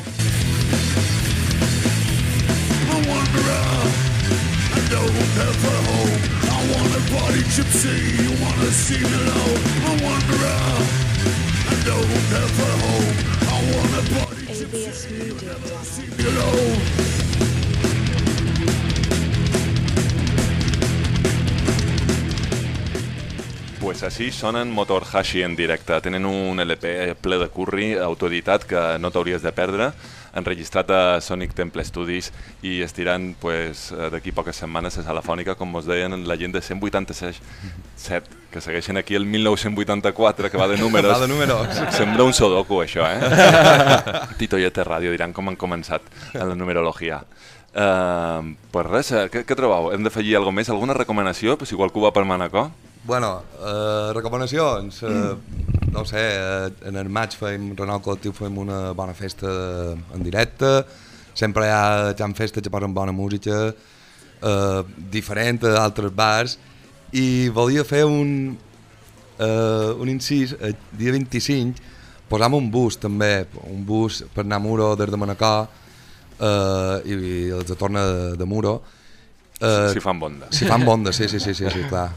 I wander out, I don't have a home. I wanna party gypsy, you wanna see me low. I wander out, I don't have a home. I wanna party A B S gypsy, Media Demo. see me low. Pues així sonen Motorhashi en directe. Tenen un L P ple de curri, autoeditat, que no t'hauries de perdre, enregistrat a Sonic Temple Studios i estiran pues, d'aquí poques setmanes a Sala Fònica, com us deien, la gent de cent vuitanta-set, que segueixen aquí el mil nou-cents vuitanta-quatre, que va de números. Va de números. Sembla un sudoku, això, eh? Tito i a T-Ràdio diran com han començat en la numerologia. Uh, pues res, què, què trobeu? Hem d'afegir alguna més? Alguna recomanació? Si qualcú va per Manacor? Bueno, eh, recomanacions. Eh, no sé, eh, en el maig fem, Renou Col·lectiu fem una bona festa en directe, sempre hi ha jam festes que posen bona música, eh, diferent a altres bars, i volia fer un, eh, un incís, el dia vint-i-cinc posam un bus també, un bus per anar a Muro des de Manacor, eh, i, i els de torna de, de Muro. Eh, si fan bonda. Si fan bonda, sí, sí, sí, sí, sí clar.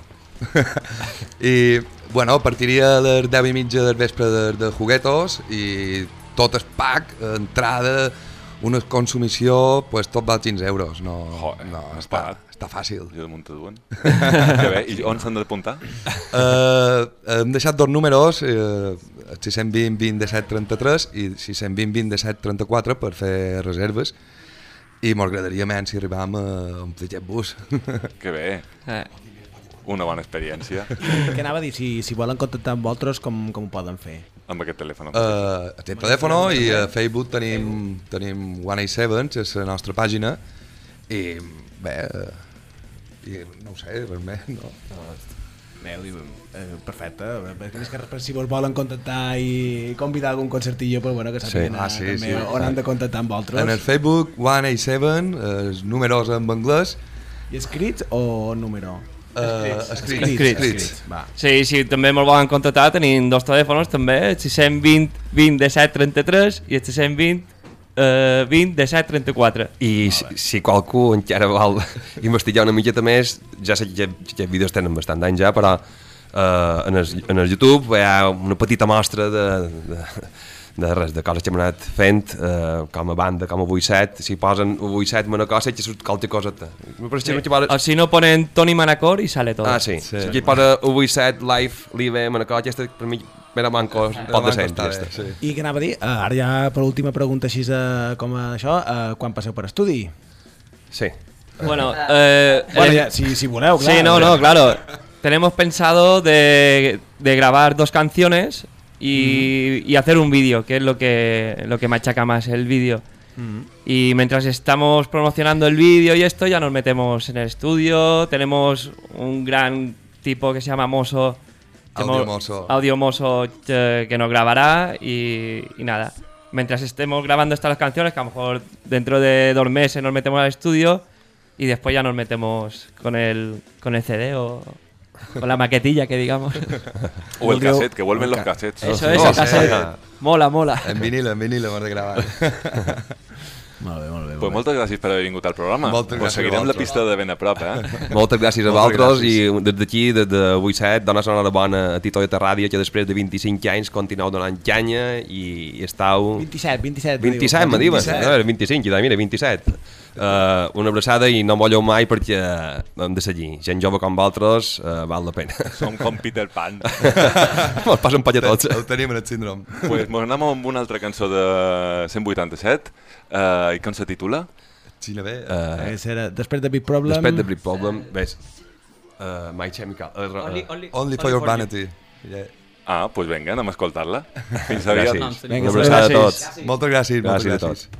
I, bueno, partiria a les deu i mitja del vespre de, de Juguetos i tot el pack, entrada, una consumició, pues tot val quinze euros. No, Joder, no està, està fàcil. Jo de Montaduen. Que bé, i on s'han d'apuntar? Uh, hem deixat dos números, uh, sis cents vint vint disset trenta-tres i sis cents vint vint disset trenta-quatre per fer reserves. I m'agradaria menys si arribam a omplir aquest bus. Que bé. Eh. Una bona experiència. Què anava a dir? Si, si volen contactar amb vosaltres, com, com ho poden fer? Amb aquest telèfon. Uh, aquest telèfon i a Facebook tenim, tenim cent setanta set, és la nostra pàgina, i bé, uh, i no ho sé, res més, no? Bé, eh, perfecte, és que si vos volen contactar i convidar a algun concertillo, però bueno, que sàpiguen sí. ah, sí, també sí. on han de contactar amb vosaltres. En el Facebook cent setanta set, els números en anglès. I escrits o número? Uh, escrits. Escrits. escrits. Va. Sí, sí, també me'l volen contactar, tenim dos telèfons també, el sis cents vint vint disset trenta-tres i el sis cents vint vint disset trenta-quatre. I si, si qualcú encara vol investigar una miqueta més, ja sé que aquests vídeos tenen bastant d'anys ja, però uh, en, el, en el YouTube hi ha una petita mostra de, de, de res, de coses que hem anat fent, uh, com a banda, com a vuit set, si posen vuit set Manacor, sé que surt qualque coseta. Sí. O si no ponen Toni Manacor i sale tot. Ah, sí. sí. Si aquí posa vuit set Live, Live, Manacor, aquesta per mi Mira manco, pot de cent. Sí. I què anava a dir? Uh, ara ja per última pregunta així uh, com a això, uh, quan passeu per estudi? Sí. Bueno, eh, bueno ya, si, si voleu, claro. Sí, no, no, claro. Tenemos pensado de, de grabar dos canciones y, mm. y hacer un vídeo, que es lo que, lo que machaca más el vídeo. Mm. Y mientras estamos promocionando el vídeo y esto, ya nos metemos en el estudio. Tenemos un gran tipo que se llama Moso. Audio Moso. Audio Moso que, que nos grabará y, y nada. Mientras estemos grabando estas canciones, que a lo mejor dentro de dos meses nos metemos al estudio y después ya nos metemos con el, con el C D o con la maquetilla, que digamos. O el cassette, que vuelven los cassettes. Eso es, el cassette. Mola, mola. En vinilo, en vinilo hemos de gravar. Molt bé, molt bé. Pues moltes gràcies per haver vingut al programa. Moltes pues seguirem la pista de ben a prop, eh? Moltes gràcies a vosaltres i des d'aquí, des de vuit set, donar una bona a Tito de Ràdio, que després de vint-i-cinc anys continueu donant canya i, i estàu... vint-i-set, vint-i-set. vint-i-set, me diuen. No, era vint-i-cinc, i mira, vint-i-set. Uh, una abraçada i no molleu mai perquè hem de seguir. Gent jove com vosaltres uh, val la pena. Som com Peter Pan. Mos passen per tots. Ho tenim en el síndrom. Pues mos anem amb una altra cançó de cent vuitanta-set. Uh, I com se titula? Sí, no bé. Uh, era després de Big Problem. Després de Big Problem, ves. Uh, My Chemical. Uh, uh, Only, only, only for your vanity. Yeah. Ah, doncs pues vinga, anem a escoltar-la. Fins aviat. Gràcies. Una abraçada a tots. Moltes gràcies. Gràcies a tots.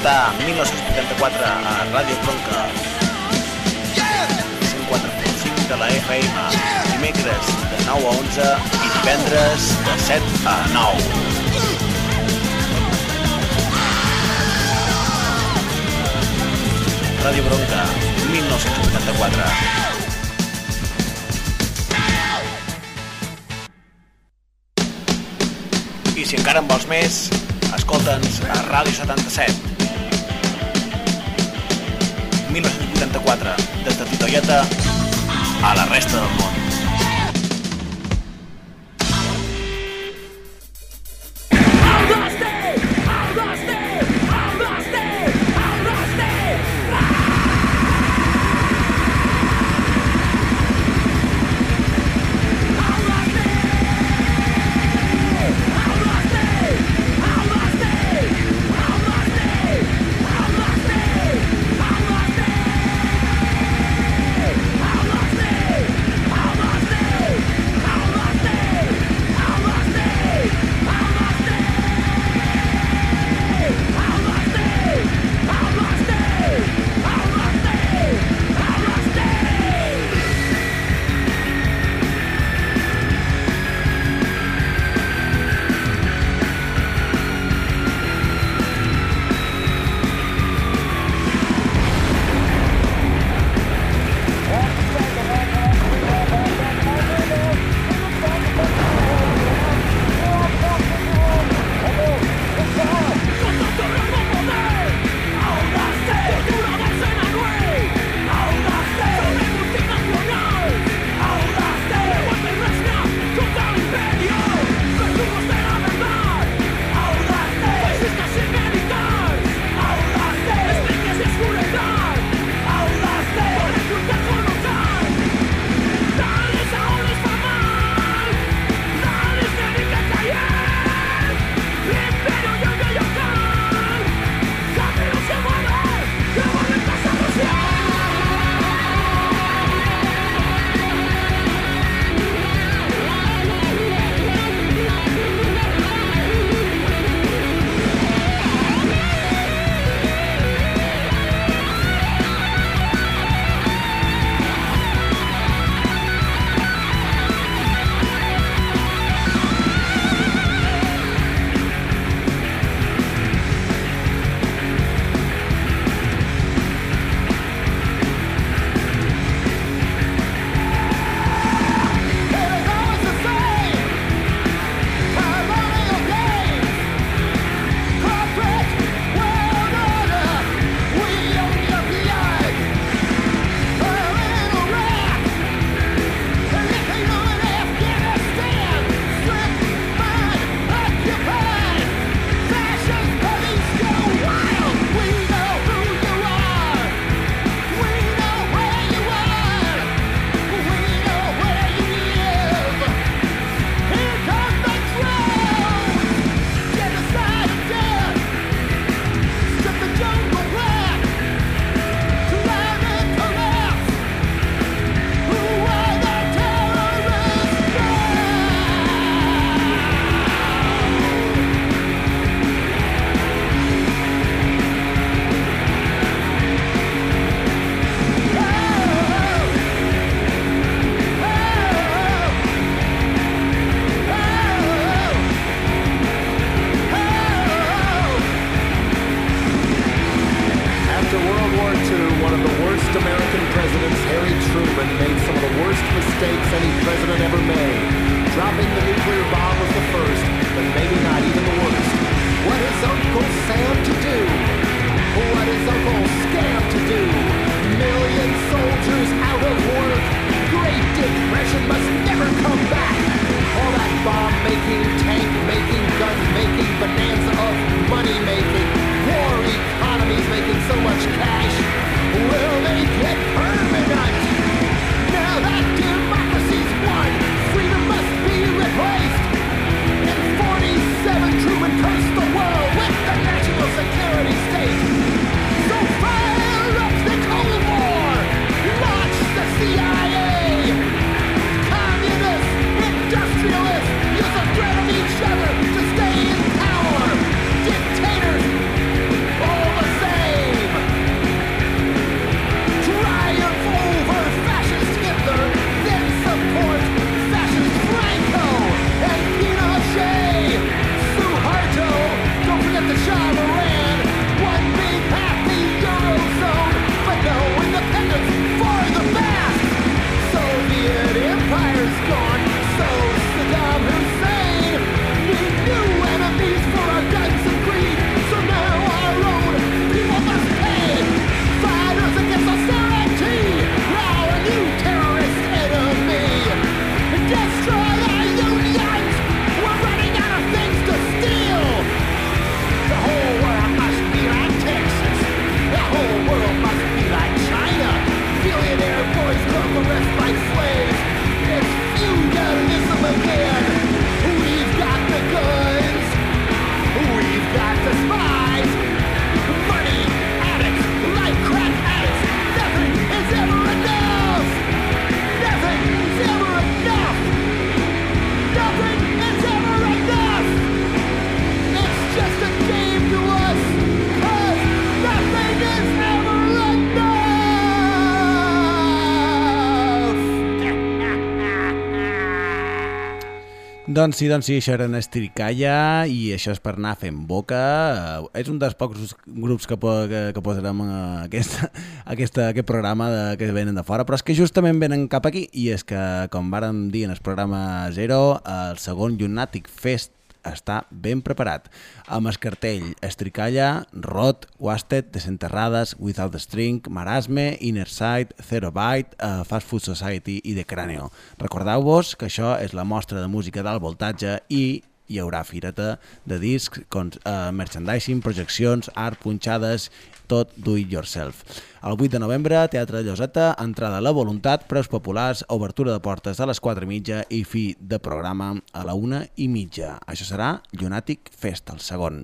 escoltar mil nou-cents vuitanta-quatre a Ràdio Tronca cent quatre coma cinc de la F M, dimecres de nou a onze i divendres de set a nou. Ràdio Bronca, mil nou-cents vuitanta-quatre. I si encara en vols més, escolta'ns a Ràdio setanta-set. mil nou-cents vuitanta-quatre, des de Titoieta a la resta del món. I'll Doncs sí, doncs sí, això era en Estricalla i això és per anar fent boca. Uh, és un dels pocs grups que, po que, que posarem uh, aquesta, aquesta, aquest programa de, que venen de fora, però és que justament venen cap aquí i és que, com vàrem dir en el programa Zero, el segon Lunatic Fest està ben preparat, amb el cartell Estricalla, Rot, Wasted, Desenterrades, Without a String, Marasme, Innerside, Zero Byte, uh, Fast Food Society i The Cráneo. Recordeu-vos que això és la mostra de música d'alt voltatge i hi haurà fireta de discs, con, uh, merchandising, projeccions, art, punxades, tot do it yourself. El vuit de novembre, Teatre de Lloseta, entrada a la voluntat, preus populars, obertura de portes a les quatre i mitja i fi de programa a la una i mitja. Això serà Lunatic Fest, el segon.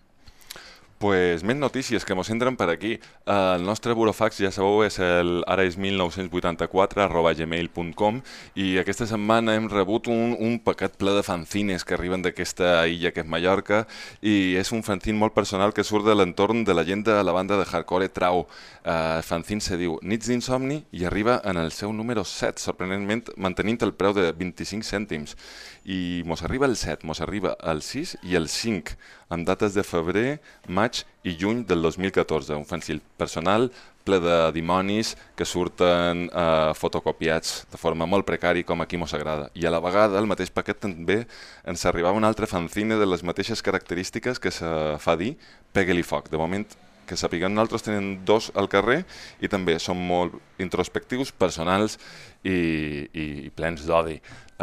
Pues més notícies que mos entren per aquí. Uh, el nostre burofax, ja sabeu, és el ara és mil nou-cents vuitanta-quatre arroba gmail punt com i aquesta setmana hem rebut un, un paquet ple de fanzines que arriben d'aquesta illa que és Mallorca i és un fanzine molt personal que surt de l'entorn de la gent de la banda de hardcore Trau. Uh, el fanzine se diu Nits d'insomni i arriba en el seu número set, sorprenentment mantenint el preu de vint-i-cinc cèntims. I mos arriba el set, mos arriba el sis i el cinc, amb dates de febrer, maig i juny del dos mil catorze. Un fanzine personal ple de dimonis que surten eh, fotocopiats de forma molt precària com aquí mos agrada. I a la vegada, el mateix paquet també ens arribava un altre fanzine de les mateixes característiques que se fa dir Pegue-li foc. De moment, que sapiguem, nosaltres tenen dos al carrer i també són molt introspectius, personals i, i, i plens d'odi.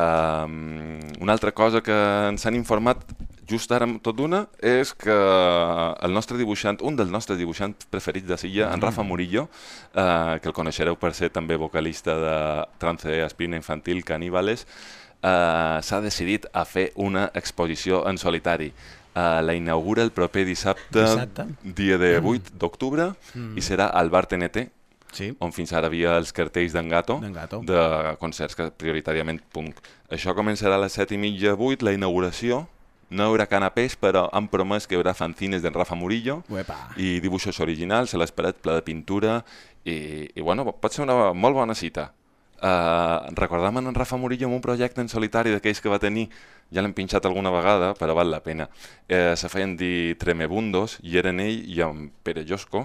Um, una altra cosa que ens han informat just ara tot d'una és que el nostre dibuixant, un dels nostres dibuixants preferits de Silla, en Rafa Murillo, uh, que el coneixereu per ser també vocalista de Trance Aspirina Infantil Caníbales, uh, s'ha decidit a fer una exposició en solitari. Uh, la inaugura el proper dissabte, dissabte? dia de vuit d'octubre, mm. i serà al Bar T N T, sí. on fins ara havia els cartells d'en Gato, Gato, de concerts que prioritàriament punk. Això començarà a les set i mitja, vuit, la inauguració. No hi haurà canapés, però han promès que hi haurà fanzines d'en Rafa Murillo Uepa. i dibuixos originals, a les parets ple de pintura, i, i bueno, pot ser una molt bona cita. Uh, recordam en Rafa Murillo amb un projecte en solitari d'aquells que va tenir, ja l'hem pinxat alguna vegada, però val la pena. Uh, se feien dir Tremebundos, i eren ell i en Pere Josco,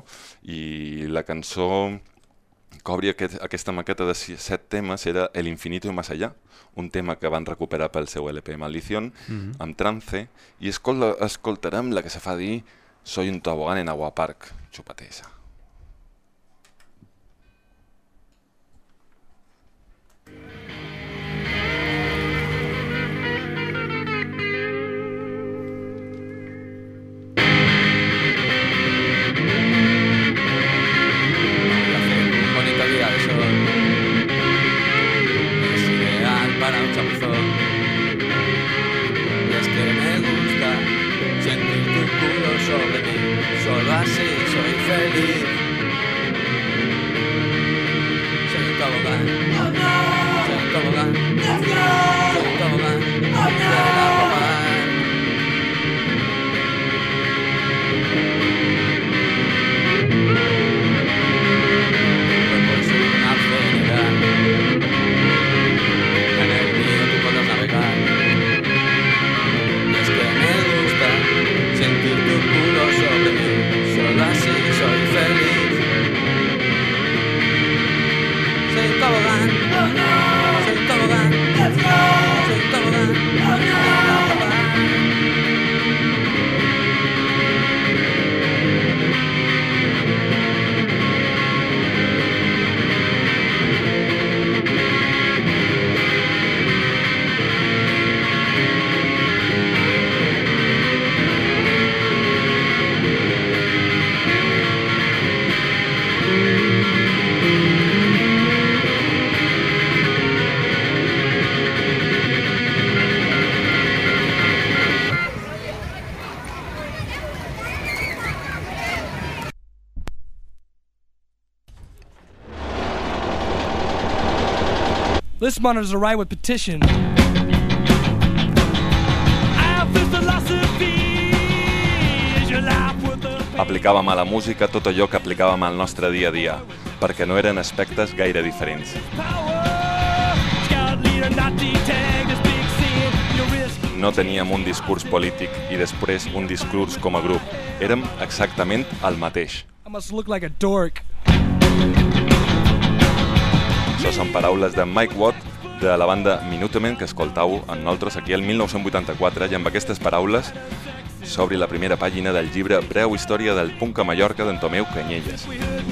i la cançó que obria aquest, aquesta maqueta de set temes era El infinito y más allá, un tema que van recuperar pel seu L P Maldición, mm-hmm. amb trance, i escol escoltarem la que se fa dir Soy un tobogán en Agua Park, xupate esa. Para un chapuzón. Y es que me gusta sentir tu culo sobre mí. Solo así soy feliz. Soy un tobogán. Oh, no. Soy un tobogán. Let's go. Soy un tobogán. Oh, no. De la pomar. Pues soy una general. Sentir tu culo sobre mí, solo así soy feliz. Soy un tobogán, oh no. Soy un tobogán, let's go. Soy un tobogán, oh no. This monitor's a right with petition. Aplicàvem a la música tot allò que aplicàvem al nostre dia a dia, perquè no eren aspectes gaire diferents. no teníem un discurs polític i després un discurs com a grup. Érem exactament el mateix. I must look like a dork. Això són paraules de Mike Watt, de la banda Minutemen, que escoltau en nosaltres aquí el mil nou-cents vuitanta-quatre, i amb aquestes paraules s'obri la primera pàgina del llibre Breu història del punk a Mallorca d'en Tomeu Canyelles.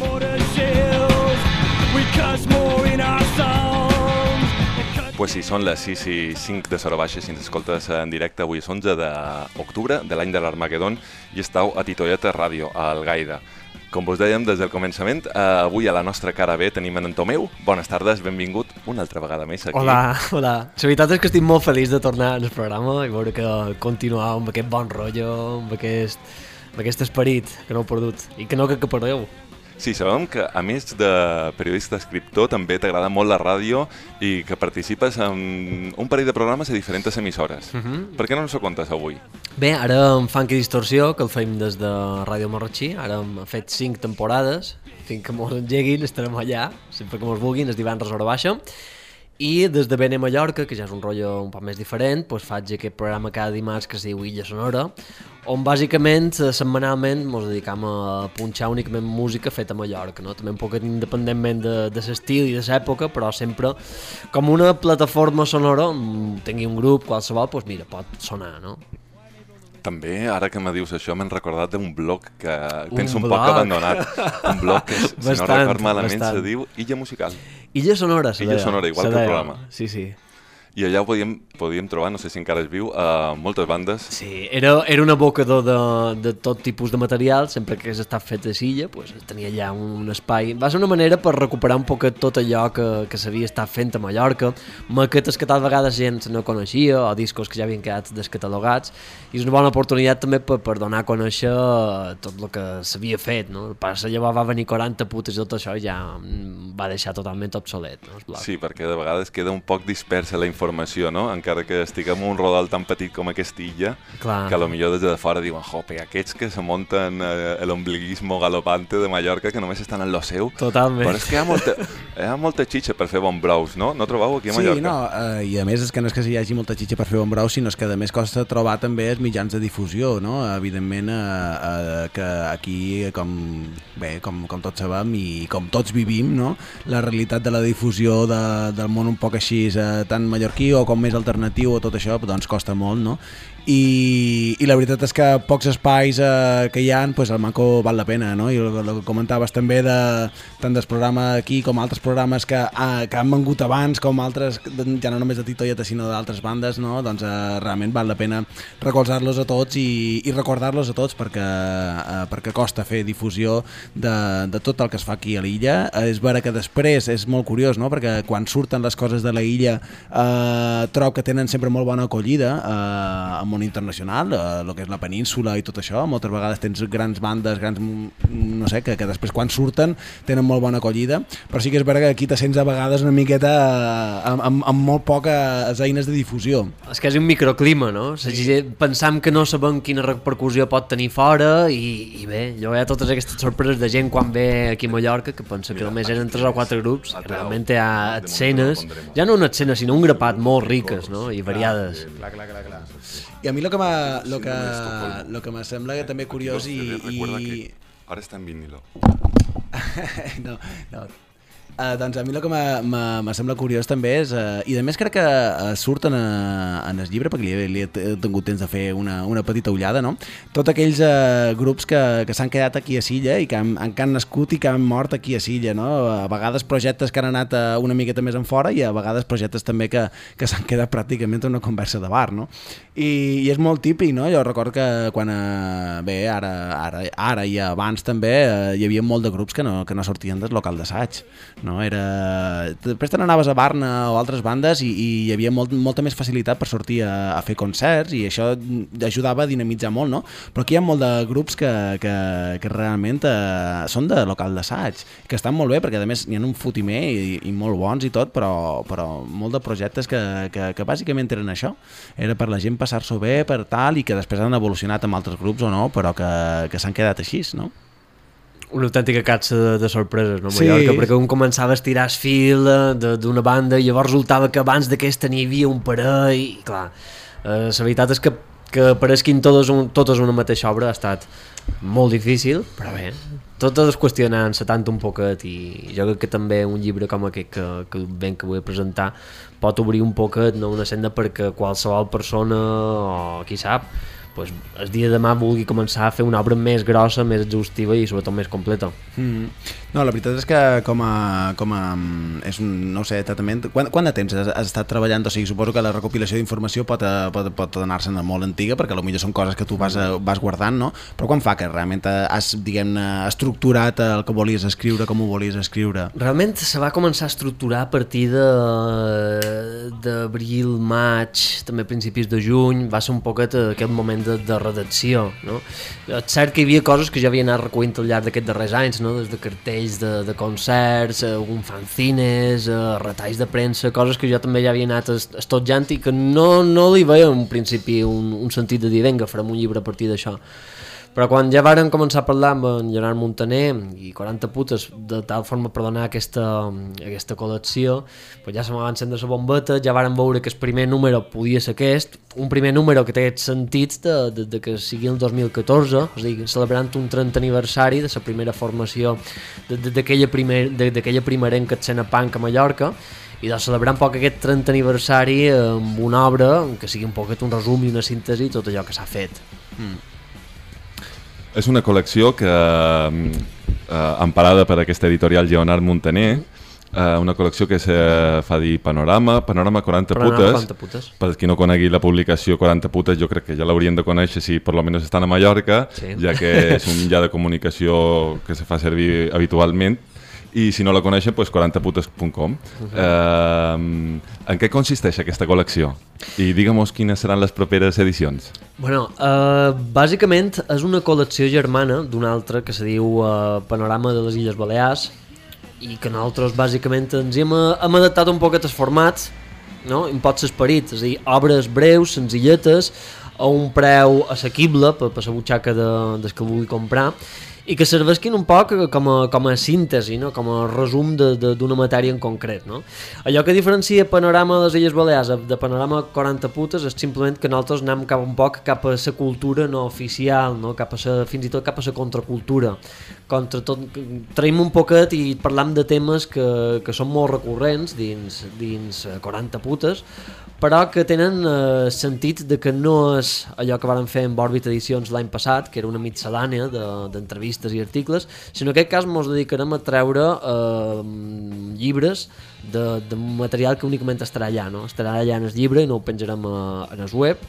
Pues sí, són les sis i cinc de Sora Baixa, si ens escoltes en directe. Avui és onze d'octubre de l'any de l'Armagedon i estàu a Titoieta Ràdio, a Algaida. Com vos dèiem des del començament, eh, avui a la nostra cara B tenim en Tomeu. Bones tardes, benvingut una altra vegada més aquí. Hola, hola. La veritat és que estic molt feliç de tornar al programa i veure que continuar amb aquest bon rotllo, amb aquest, amb aquest esperit que no heu perdut i que no que, que perdeu. Sí, sabem que a més de periodista escriptor també t'agrada molt la ràdio i que participes en un parell de programes a diferents emissores. Uh-huh. Per què no ens ho contes avui? Bé, ara en Funky Distorsió, que el fem des de Ràdio Marratxí, ara hem fet cinc temporades, fins que mos engeguin estarem allà, sempre que mos vulguin, es divendres hora baixa. I des de Bene Mallorca, que ja és un rotllo un poc més diferent, doncs faig aquest programa cada dimarts que es diu Illa Sonora, on bàsicament, setmanalment, ens dedicam a punxar únicament música feta a Mallorca, no? També un poc independentment de, de l'estil i de l'època, però sempre com una plataforma sonora, tingui un grup, qualsevol, doncs mira, pot sonar, no? També, ara que me dius això, m'he recordat d'un blog que tens un, un poc abandonat. Un blog que, si bastant, no record malament, bastant. Se diu Illa Musical. Illa Sonora, se Illa deia. Sonora, igual que el programa. Sí, sí. I allà ho podíem, podíem trobar, no sé si encara es viu, a moltes bandes. Sí, era, era un abocador de, de tot tipus de material, sempre que hagués estat fet a Silla, pues, tenia allà un espai. Va ser una manera per recuperar un poc tot allò que, que s'havia estat fent a Mallorca, maquetes que tal vegades gent no coneixia, o discos que ja havien quedat descatalogats, i és una bona oportunitat també per, per donar a conèixer tot el que s'havia fet, no? El pas llavors va venir quaranta putes i tot això ja va deixar totalment obsolet, no? Sí, perquè de vegades queda un poc dispersa la informació informació, no? Encara que estiguem en un rodal tan petit com aquesta illa, clar, que a lo millor des de fora diuen, jope, aquests que se munten eh, l'ombliguismo galopante de Mallorca que només estan en lo seu. Totalment. Però és que hi ha molta, hi ha molta xitxa per fer bon braus, no? No trobeu aquí a Mallorca? Sí, no, eh, i a més és que no és que hi hagi molta xitxa per fer bon braus, sinó que a més costa trobar també els mitjans de difusió, no? Evidentment eh, eh, que aquí, com, bé, com, com tots sabem i com tots vivim, no? La realitat de la difusió de, del món un poc així, eh, tan mallorquí o com més alternatiu o tot això, doncs costa molt, no? I, i la veritat és que pocs espais eh, que hi ha, pues, el manco val la pena, no? I el, el que comentaves també de, tant del programa aquí com altres programes que, ah, que han vengut abans, com altres, ja no només de Titoieta sinó d'altres bandes, no? Doncs eh, realment val la pena recolzar-los a tots i, i recordar-los a tots perquè, eh, perquè costa fer difusió de, de tot el que es fa aquí a l'illa. Eh, és vera que després és molt curiós, no? Perquè quan surten les coses de la illa eh, trobo que tenen sempre molt bona acollida eh, món internacional, el que és la península i tot això. Moltes vegades tens grans bandes, grans, no sé, que, que després quan surten tenen molt bona acollida, però sí que és vera que aquí te sents a vegades una miqueta amb, amb, amb molt poques eines de difusió. És que és un microclima, no? Sí. Pensam que no sabem quina repercussió pot tenir fora i, i bé, jo hi ha totes aquestes sorpreses de gent quan ve aquí a Mallorca que pensa que només eren tres o quatre grups, que realment hi ha escenes, ja no una escena sinó un grapat molt riques, no? I variades. Clar, clar, clar, clar. I a mi el que m'ha lo que, lo que me sembla també curiós i... Recuerda que ara està en vinilo. no, no. Uh, doncs a mi el que me sembla curiós també és, uh, i a més crec que uh, surten uh, en el llibre, perquè li, li he tingut temps de fer una, una petita ullada, no? Tots aquells uh, grups que, que s'han quedat aquí a Silla i que han, que han nascut i que han mort aquí a Silla, no? A vegades projectes que han anat uh, una miqueta més en fora i a vegades projectes també que, que s'han quedat pràcticament en una conversa de bar, no? I, i és molt típic, no? Jo recordo que quan, uh, bé, ara, ara, ara i abans també uh, hi havia molt de grups que no, que no sortien del local d'assaig, no? Era... Després te n'anaves a Barna o altres bandes i, i hi havia molt, molta més facilitat per sortir a, a fer concerts i això ajudava a dinamitzar molt, no? Però aquí hi ha molt de grups que, que, que realment eh, són de local d'assaig, que estan molt bé perquè a més n'hi ha un fotimer i, i molt bons i tot, però, però molt de projectes que, que, que bàsicament eren això, era per la gent passar-s'ho bé, per tal, i que després han evolucionat amb altres grups o no, però que, que s'han quedat així, no? Una autèntica catxa de, de sorpreses, no, Mallorca? Sí. Perquè un començava a estirar el fil d'una banda i llavors resultava que abans d'aquesta n'hi havia un parell i, clar, Eh, la veritat és que, que apareguin totes, un, totes una mateixa obra ha estat molt difícil, però bé, totes qüestionant-se tant un poquet, i jo crec que també un llibre com aquest que, que ben que vull presentar pot obrir un poquet, no, una senda perquè qualsevol persona, o qui sap, pues, el dia de demà vulgui començar a fer una obra més grossa, més exhaustiva i sobretot més completa. Mm. No, la veritat és que com a, com a és un, no ho sé exactament, quant, quant de temps has, has estat treballant? O sigui, suposo que la recopilació d'informació pot, pot, pot anar-se'n molt antiga, perquè potser són coses que tu vas, vas guardant, no? Però quan fa que realment has, diguem-ne, estructurat el que volies escriure, com ho volies escriure? Realment se va començar a estructurar a partir de d'abril, maig, també principis de juny, va ser un poquet aquest moment de, de redacció, no? És cert que hi havia coses que ja havia anat recollint al llarg d'aquests darrers anys, no? Des de cartells de, de concerts, algun fanzines, retalls de premsa, coses que jo també ja havia anat estotjant i que no, no li veia en principi un, un sentit de dir, vinga, farem un llibre a partir d'això. Però quan ja varen començar a parlar amb en Gerard Montaner i quaranta putes de tal forma per donar aquesta, aquesta col·lecció, pues ja se m'ha encendre la bombeta, ja varen veure que el primer número podia ser aquest, un primer número que té aquest sentit de, de, de que sigui el dos mil catorze, és a dir, celebrant un trentè aniversari de la primera formació d'aquella primer, primerenca escena punk a Mallorca, i de celebrar un poc aquest trentè aniversari amb una obra que sigui un poquet un resum i una síntesi de tot allò que s'ha fet. Mm. És una col·lecció que, eh, emparada per aquesta editorial Lleonard Montaner, eh, una col·lecció que se fa dir Panorama, Panorama quaranta putes. quaranta putes. Per qui no conegui la publicació quaranta putes, jo crec que ja l'haurien de conèixer si per lo menos estan a Mallorca, sí. Ja que és un mitjà de comunicació que se fa servir habitualment. I si no la coneixen, doncs quaranta putes punt com. Uh-huh. eh, en què consisteix aquesta col·lecció? I digue'm quines seran les properes edicions. Bueno, eh, bàsicament és una col·lecció germana d'una altra que se diu eh, Panorama de les Illes Balears, i que nosaltres bàsicament ens hem, hem adaptat un poquet el format, no? Un poc l'esperit, és a dir, obres breus, senzilletes, a un preu assequible per, per la butxaca de, des que vulgui comprar, i que serveixin un poc com a, com a síntesi, no? Com a resum d'una matèria en concret, no? Allò que diferencia Panorama de les Illes Balears de Panorama quaranta putes és simplement que nosaltres anem cap un poc cap a la cultura no oficial, no? Cap a sa, fins i tot cap a la contracultura. Contra tot, traiem un poquet i parlam de temes que, que són molt recurrents dins, dins quaranta putes, però que tenen eh, sentit de que no és allò que varen fer amb Òrbit Edicions l'any passat, que era una mitjanània d'entrevistes de, i articles, sinó en aquest cas ens dedicarem a treure eh, llibres de, de material que únicament estarà allà, no? Estarà allà en el llibre i no ho penjarem a, en el web.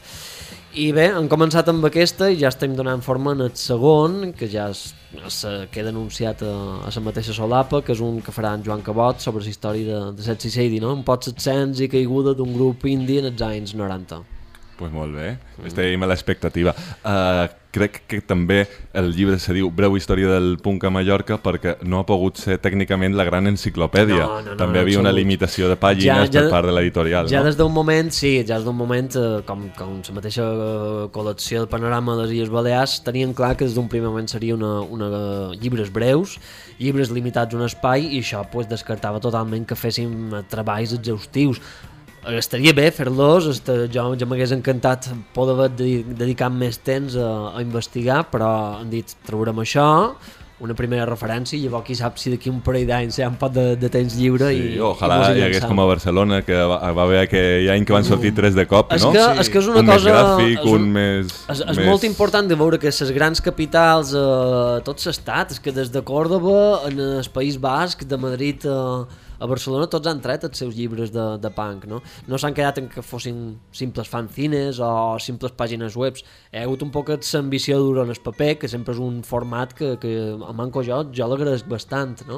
I bé, hem començat amb aquesta i ja estem donant forma en el segon, que ja es, es queda anunciat a, a la mateixa solapa, que és un que farà en Joan Cabot sobre la història de, de Sexy Sadie, no? Un pot ascens i caiguda d'un grup indie en els anys noranta. Pues molt bé, mm. estem a l'expectativa. Uh, crec que també el llibre se diu Breu història del punk a Mallorca perquè no ha pogut ser tècnicament la gran enciclopèdia. No, no, no, també hi havia una limitació de pàgines ja, ja, per part de l'editorial. Ja no? des d'un moment, sí, ja des d'un moment, eh, com, com la mateixa col·lecció del Panorama de les Illes Balears, tenien clar que des d'un primer moment seria una, una llibres breus, llibres limitats a un espai, i això pues, descartava totalment que féssim treballs exhaustius. Estaria bé fer-los, jo, jo m'hagués encantat poder haver dedicat més temps a, a investigar, però han dit, traurem això, una primera referència, i llavors qui sap si d'aquí un parell d'anys hi ha un pot de, de temps lliure. Sí, i ojalà hi, hi hagués com a Barcelona, que va, va haver aquell any que van sortir tres de cop, és no? Que, sí. És que és una un cosa... més gràfic, és un, un més... És, és més... molt important de veure que les grans capitals, eh, tot l'estat, és que des de Còrdova, en el País Basc, de Madrid... Eh, a Barcelona tots han tret els seus llibres de, de punk, no? No s'han quedat en que fossin simples fanzines o simples pàgines webs. Hi ha hagut un poc l'ambició de dur en el paper, que sempre és un format que, que a manco jo, jo l'agraeix bastant, no?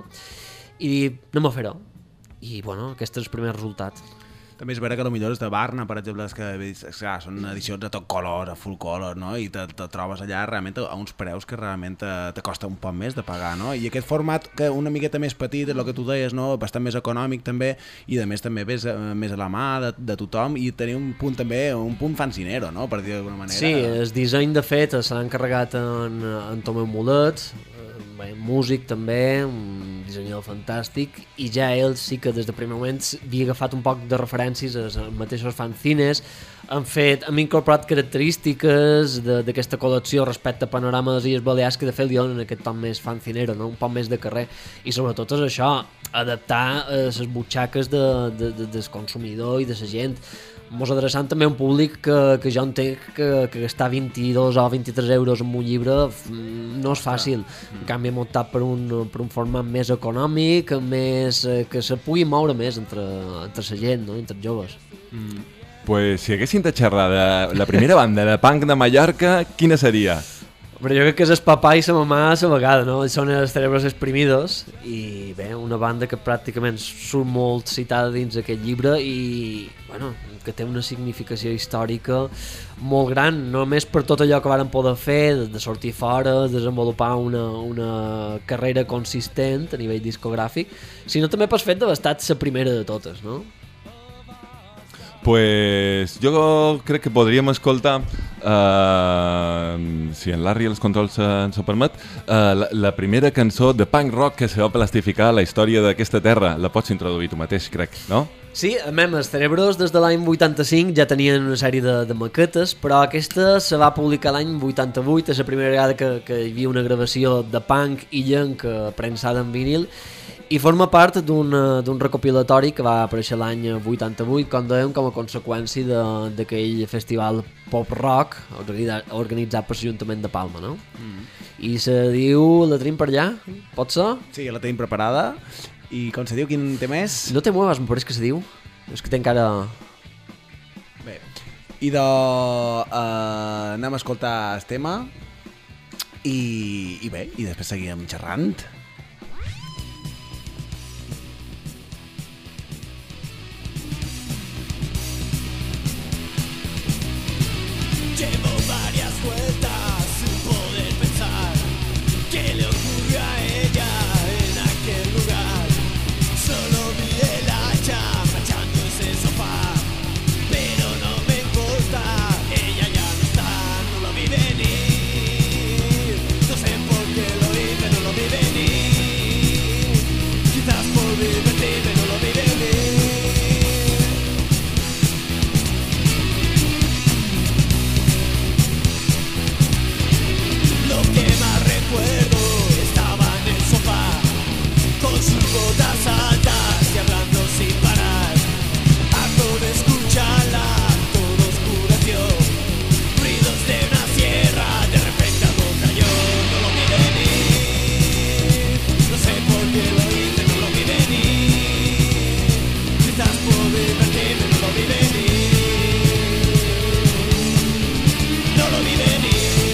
I anem a fer-ho. I, bueno, aquest és el primer resultat. També és vera que potser és de Barna, per exemple, és que clar, són edicions a tot color, a full color, no? I te, te trobes allà realment a uns preus que realment te, te costa un poc més de pagar, no? I aquest format que una miqueta més petit, és el que tu deies, no? Bastant més econòmic també, i de més també ves més a la mà de, de tothom, i tenir un punt també, un punt fancinero, no? Per dir d'alguna manera. Sí, el disseny de fet se l'ha encarregat en, en Tomeu Mulet, bé, músic també, un dissenyador fantàstic, i ja ell sí que des de primer moment havia agafat un poc de referències als mateixos fanzines, han fet, han incorporat característiques d'aquesta col·lecció respecte a Panorama de les Illes Balears, que de fet li donen aquest tom més fanzinero, no? Un poc més de carrer, i sobretot és això, adaptar a les butxaques de, de, de, del consumidor i de la gent, mos adreçant també a un públic que, que jo entenc que, que gastar vint-i-dos o vint-i-tres euros en un llibre no és fàcil. En canvi hem optat per un, per un format més econòmic, més, que se pugui moure més entre, entre la gent, no? Entre els joves. Mm. Pues si haguessin de xerrar de la primera banda de punk de Mallorca, quina seria? Però jo crec que és el papà i la mamà a la vegada, no? Són els Cerebros Exprimidos i bé, una banda que pràcticament surt molt citada dins aquest llibre i bueno, que té una significació històrica molt gran, no només per tot allò que varen poder fer, de sortir fora, desenvolupar una, una carrera consistent a nivell discogràfic, sinó també pel fet d'haver estat la primera de totes, no? Pues jo crec que podríem escoltar, uh, si en Larry els controls ens ho permet, uh, la, la primera cançó de punk rock que se va plastificar a la història d'aquesta terra. La pots introduir tu mateix, crec, no? Sí, a més, els Cerebros des de l'any vuitanta-cinc ja tenien una sèrie de, de maquetes, però aquesta se va publicar l'any vuitanta-vuit, és la primera vegada que, que hi havia una gravació de punk i llenc prensada en vinil, i forma part d'un recopilatori que va aparèixer l'any vuitanta-vuit, com dèiem, com a conseqüència d'aquell festival pop-rock organitzat, organitzat per l'Ajuntament de Palma, no? Mm. I se diu... La tenim per allà? Pot ser? Sí, la tenim preparada. I com se diu, quin tema és? No te muevas, me pareix que se diu. És que té encara... Bé, i de... Uh, anem a escoltar el tema i, i bé, i després seguim xerrant. Llevo varias vueltas sin poder pensar qué le ocurrió a ella en aquel lugar. Solo vi el hacha marchando ese sofá, pero no me importa, ella ya no está, no lo vi venir. No sé por qué lo hice, no lo vi venir. Quizás por divertirme, no lo vi venir. Lo que más recuerdo estaba en el sofá, con sus botas altas y hablando sin parar. Harto de escucharla, todo oscureció. Ruidos de una sierra, de repente algo cayó. No lo vi venir, no sé por qué lo hice, no lo vi venir. Quizás por divertirme, no lo vi venir. No lo vi venir.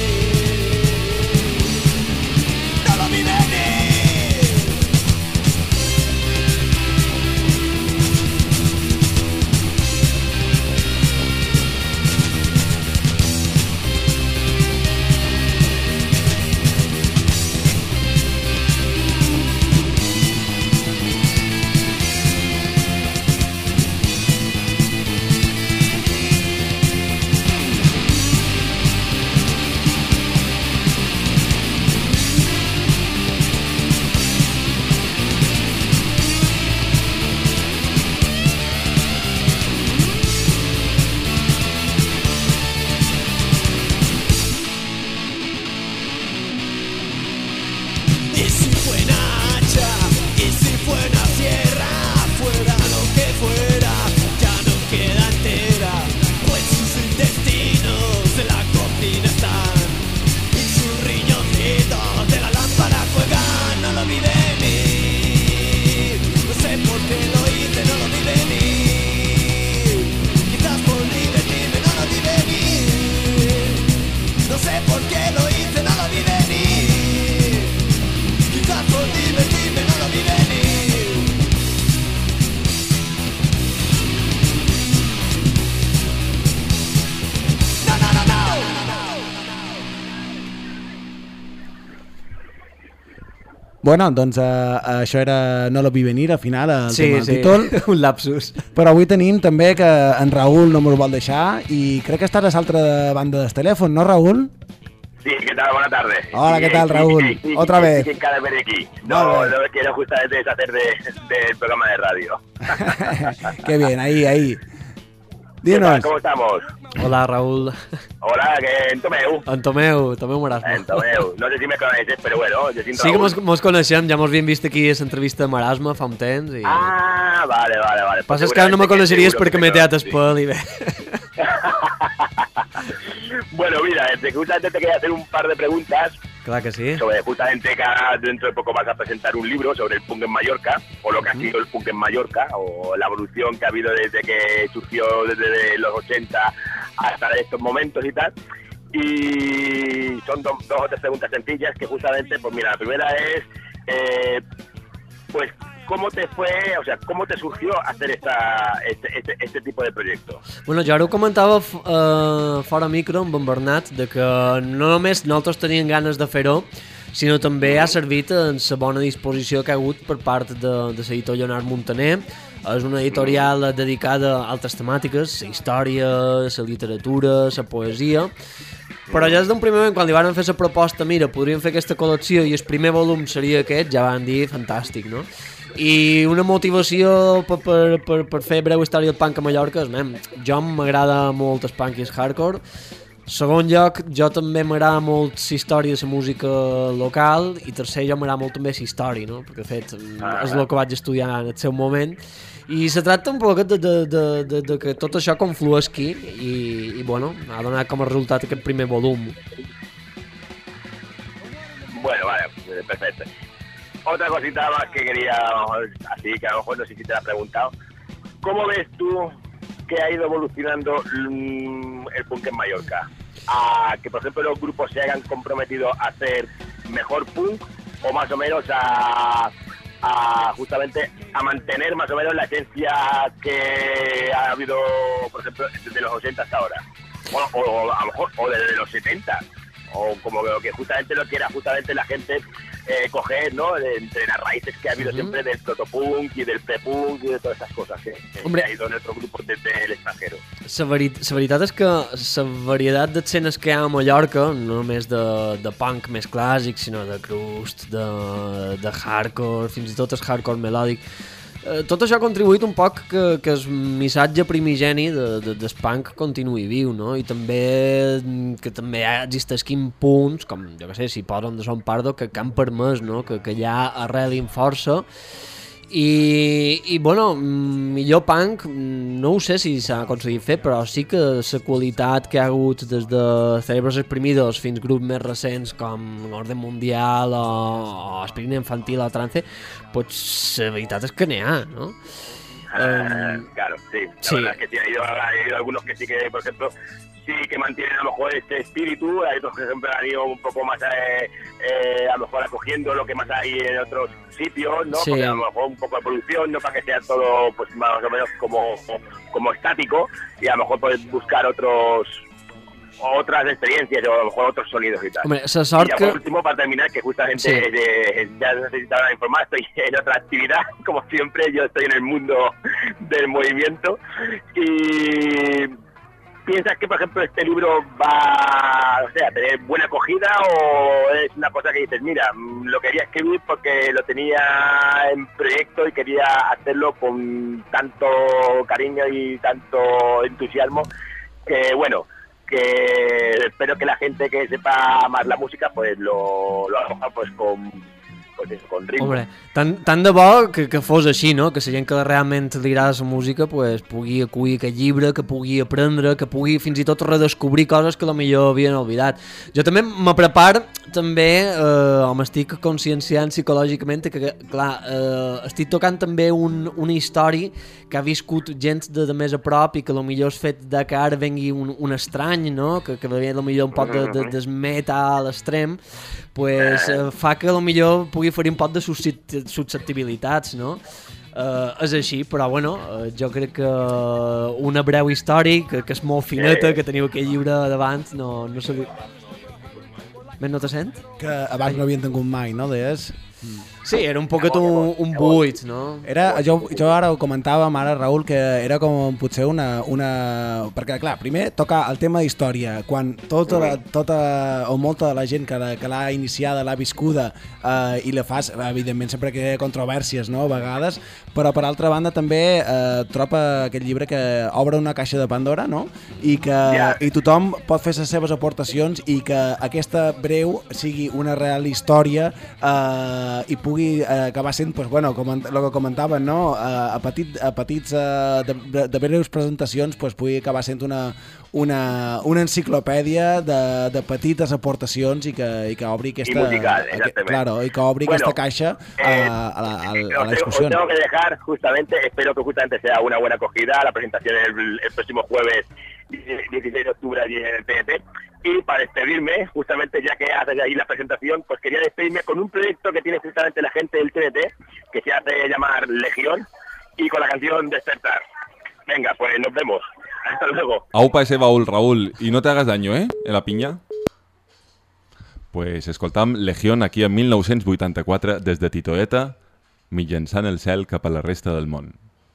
Bueno, doncs uh, això era No lo vi venir, al final, el sí, tema, el sí. títol. Un lapsus. Però avui tenim també que en Raül no m'ho vol deixar i crec que estàs a l'altra banda del telèfon, no, Raül? Sí, ¿qué tal? Buenas tardes. Hola, ¿qué tal, Raúl? Sí, sí, sí, Otra sí, vez. sí, cada vez aquí. No, Vale. no me quiero justamente deshacer de, del programa de radio. Qué bien, ahí, ahí. ¿Qué tal? Dinos. ¿Cómo estamos? Hola, Raúl. Hola, que en Tomeu. En Tomeu, Tomeu Marasma. En Tomeu. No sé si me conoces, però bueno, jo siento Sí que mos, mos coneixem, ja mos havíem vist aquí a l'entrevista de Marasma fa un temps. I... Ah, vale, vale, vale. Passa és que ara no me coneixeries seguro que perquè me m'he teat conoces, espel i bé. Bueno, mira, este, justamente te quería hacer un par de preguntas Clar que sí. sobre justamente que ahora dentro de poco vas a presentar un libro sobre el punk en Mallorca, o lo que ha sido el punk en Mallorca, o la evolución que ha habido desde que surgió desde los ochenta hasta estos momentos y tal. Y son do, dos o tres preguntas sencillas que justamente, pues mira, la primera es, eh, pues, ¿cómo te fue, o sea, cómo te surgió hacer esta, este, este, este tipo de proyecto? Bueno, jo ara ho comentava uh, fora micro amb en Bernat, de que no només nosaltres teníem ganes de fer-ho, sinó també ha servit en la bona disposició que ha hagut per part de, de l'editor Lleonard Montaner. És una editorial dedicada a altres temàtiques, la història, la literatura, la poesia, però ja des d'un primer moment, quan li van fer la proposta, mira, podríem fer aquesta col·lecció i el primer volum seria aquest, ja van dir, fantàstic, no? I una motivació per, per, per, per fer breu història del punk a Mallorca és, man, jo m'agrada molt el punk i el hardcore. Segon lloc, jo també m'agrada molt la història de la música local, i tercer, jo m'agrada molt també la història, no? Perquè de fet és el que vaig estudiar en el seu moment, i se tracta un poc de, de, de, de, de que tot això confluesqui i, i bueno, ha donat com a resultat aquest primer volum. Bueno, vale, perfecto. Otra cosita más que quería, así que a lo mejor no sé si te la has preguntado. ¿Cómo ves tú que ha ido evolucionando mm, el punk en Mallorca? A que, por ejemplo, los grupos se hayan comprometido a hacer mejor punk, o más o menos a, a justamente a mantener más o menos la esencia que ha habido, por ejemplo, desde los ochenta hasta ahora. O, o a lo mejor, o desde los setenta. O como que justamente lo que era justamente la gente eh, coger, ¿no? De, entre las raíces que ha habido uh-huh. siempre del protopunk y del prepunk y de todas esas cosas que, que ha ido en otros grupos desde el extranjero. La, veri la veritat és que la varietat d'escenes que hi ha a Mallorca, no només de, de punk més clàssic, sinó de crust, de, de hardcore, fins i tot el hardcore melòdic, Eh, tot això ha contribuït un poc que, que el missatge primigeni de, de, del punk continuï viu, no? I també que també existeixin punts, com jo que sé, si posen de Son Pardo, que, que han permès, no? que, que ja arrelin força. I, i bueno, millor punk no ho sé si s'ha aconseguit fer, però sí que la qualitat que ha hagut des de Cerebros Exprimidos fins grups més recents com Orden Mundial o, o Espíritu Infantil o Trance, pues la veritat és que n'hi ha, no? Um, claro, sí, la sí. verdad es que sí, ha ido, ha ido algunos que sí que, por ejemplo, sí que mantienen a lo mejor este espíritu, hay otros que siempre han ido un poco más eh, eh, a lo mejor acogiendo lo que más hay en otros sitios, ¿no? Sí. Porque a lo mejor un poco de producción, no para que sea todo pues más o menos como, como estático, y a lo mejor puedes buscar otros otras experiencias o a lo mejor otros sonidos y tal. Hombre, esa sort y ya que... por último, para terminar, que justamente Sí. eh, ya necesitaba informar, estoy en otra actividad, como siempre, yo estoy en el mundo del movimiento, y ¿piensas que, por ejemplo, este libro va, o sea, a tener buena acogida, o es una cosa que dices, mira, lo quería escribir porque lo tenía en proyecto y quería hacerlo con tanto cariño y tanto entusiasmo que, bueno, que espero que la gente que sepa más la música pues lo, lo haga pues con, pues eso, con ritmo. Hombre, tant, tant de bo que, que fos així, no? Que la gent que realment li agrada la música pues, pugui acollir aquest llibre, que pugui aprendre, que pugui fins i tot redescobrir coses que potser havien oblidat. Jo també me preparo, també, eh, o m'estic conscienciant psicològicament que, clar, eh, estic tocant també un, una història que ha viscut gent de, de més a prop i que potser és fet de que ara vengui un, un estrany, no? Que, que ve potser un poc de, de, de metal extrem, pues, eh, fa que potser pugui fer un poc de susceptibilitats, no? Uh, és així, però bueno, uh, jo crec que una breu història, que, que és molt fineta, que teniu aquell llibre davant, no, no sabia... Més no te sent? Que abans no havien tingut mai, no, deies? Sí, era un poquet un, un buit, no? Era, jo, jo ara ho comentàvem, ara, Raül, que era com potser una... una... Perquè, clar, primer toca el tema d'història. Quan tota, la, tota o molta de la gent que, la, que l'ha iniciada, l'ha viscuda eh, i la fas, evidentment sempre que hi ha controvèrsies, no?, a vegades, però per altra banda també eh, troba aquest llibre que obre una caixa de Pandora, no?, i que yeah. i tothom pot fer les seves aportacions i que aquesta breu sigui una real història eh, i pugui eh, acabar sent, pues, bueno, com el que comentaven, no?, a, a, petit, a petits eh, de, de breus presentacions, pues, pugui acabar sent una, una, una enciclopèdia de, de petites aportacions i que, i que obri aquesta, y musical, aquest, claro, i que obri bueno, aquesta caixa a, eh, a, la, a, os a la discussió. Os tengo que dejar justamente, espero que justamente sea una buena acogida la presentación el, el próximo jueves dieciséis de octubre allí en el T N T. Y para despedirme, justamente ya que haces ahí la presentación, pues quería despedirme con un proyecto que tiene justamente la gente del T N T, que se hace llamar Legión, y con la canción Despertar. Venga, pues nos vemos. Hasta luego. Aupa ese baúl, Raúl, y no te hagas daño, ¿eh? En la pinya. Pues escoltam Legión aquí en mil nou-cents vuitanta-quatre des de Titoeta, mitjançant el cel cap a la resta del món.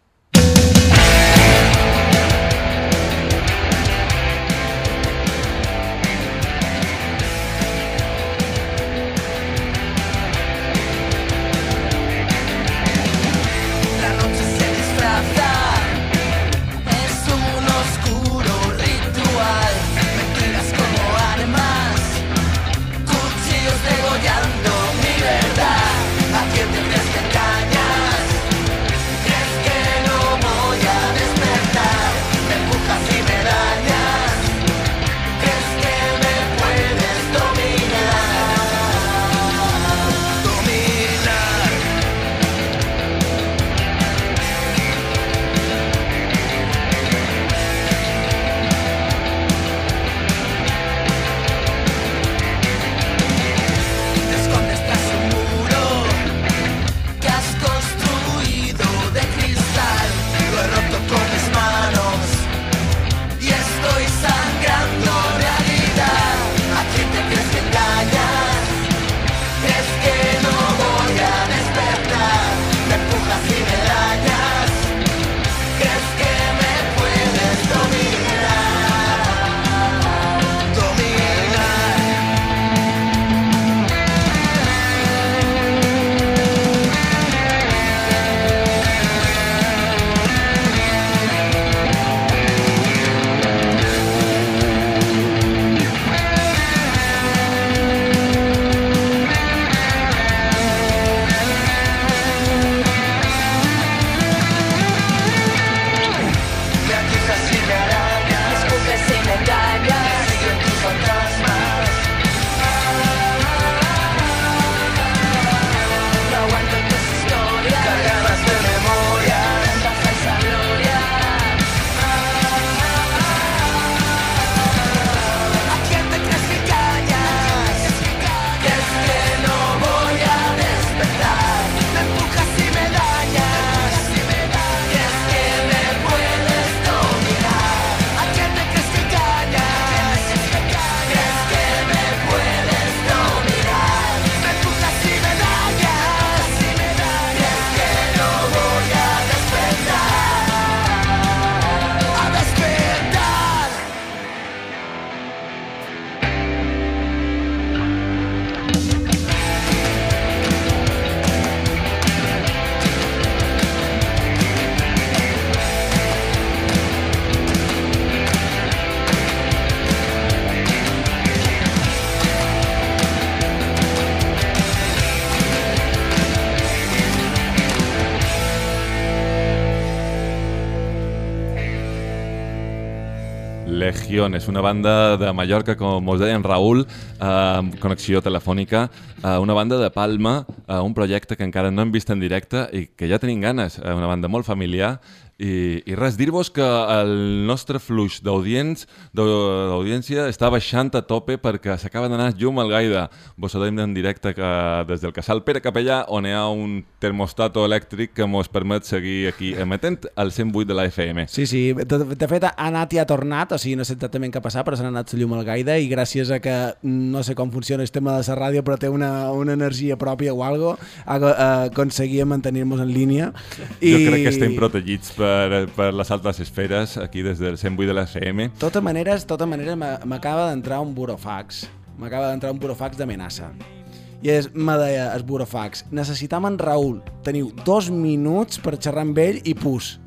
Legión és una banda de Mallorca, com us deia en Raül, eh, amb connexió telefònica, eh, una banda de Palma, eh, un projecte que encara no hem vist en directe i que ja tenim ganes, eh, una banda molt familiar I, i res, dir-vos que el nostre flux d'audients d'audiència està baixant a tope perquè s'acaba d'anar llum al gaire. Vos sabem en directe que des del casal Pere Capellà, on hi ha un termostato elèctric que mos permet seguir aquí emetent al cent vuit de la F M. Sí, sí, de, de fet ha anat i ha tornat, o sigui, no sé exactament què ha passat, però s'ha anat la llum al gaire i gràcies a que no sé com funciona el tema de la ràdio, però té una, una energia pròpia o algo, aconseguia mantenir-nos en línia. I... Jo crec que estem protegits per, per les altres esferes aquí des del cent vuit de la F M. De totes maneres, tota maneres m'acaba d'entrar un burofax, m'acaba d'entrar un burofax d'amenaça. I és, me deia el burofax, necessitam en Raül, teniu dos minuts per xerrar amb ell i pus.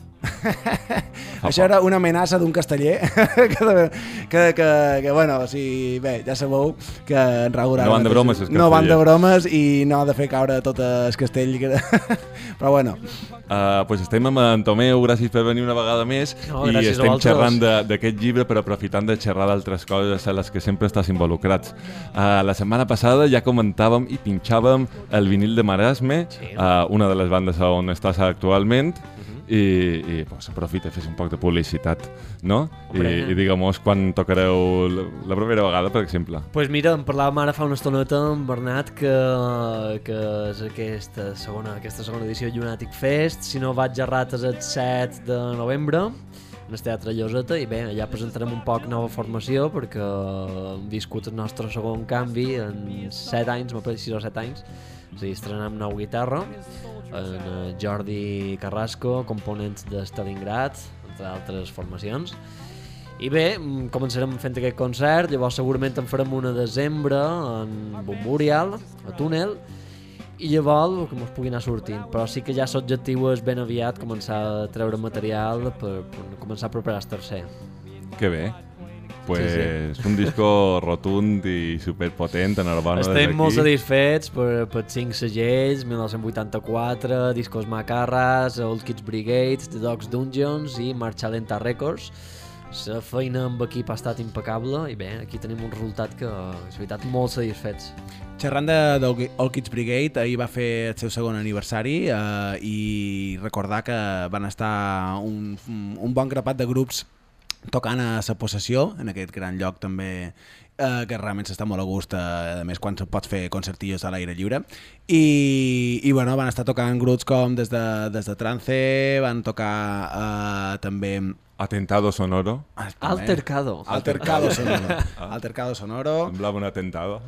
Això era una amenaça d'un casteller que, que, que, que, bueno, o sigui, bé, ja sabeu que en Raül no van de bromes, no van de bromes i no ha de fer caure tot el castell però bueno uh, pues estem amb en Tomeu, gràcies per venir una vegada més no, i estem xerrant d'aquest llibre però aprofitant de xerrar d'altres coses a les que sempre estàs involucrats. Uh, la setmana passada ja comentàvem i pinxàvem el vinil de Marasme, sí. uh, una de les bandes on estàs actualment. I, i pues, aprofita i fes un poc de publicitat, no? I, i diguem-nos quan tocareu la, la primera vegada, per exemple. Doncs pues mira, em parlàvem ara fa una estoneta amb Bernat que, que és aquesta segona, aquesta segona edició de Lunatic Fest, si no vaig errat és el set de novembre en el Teatre Lloseta i bé, allà presentarem un poc nova formació perquè hem viscut el nostre segon canvi en set anys, sis o set anys. És a dir, estrenem nou guitarra, en Jordi Carrasco, component de Stalingrad, entre altres formacions. I bé, començarem fent aquest concert, llavors segurament en farem una de desembre en Bomburial, a Túnel, i llavors que ens pugui anar sortint. Però sí que ja l'objectiu és ben aviat començar a treure material per, per començar a preparar el tercer. Que bé. Pues sí, sí. Un disco rotund i superpotent, enhorabona des d'aquí. Estem molt satisfets per, per cinc segells, mil nou-cents vuitanta-quatre, Discos Macarras, Old Kids Brigade, The Dogs Dungeons i Marcha Lenta Records. La feina amb equip ha estat impecable i bé, aquí tenim un resultat que és veritat molt satisfets. Xerrant de, de Old Kids Brigade, ahir va fer el seu segon aniversari eh, i recordar que van estar un, un bon grapat de grups tocant a la Possessió, en aquest gran lloc també, eh, que realment s'està molt a gust, eh, a més quan pots fer concertillos a l'aire lliure. I, i bueno, van estar tocant grups com des de, des de Trance, van tocar eh, també... Atentado Sonoro. Ah, Altercado. Altercado Sonoro. Altercado Sonoro. Semblava un atentado.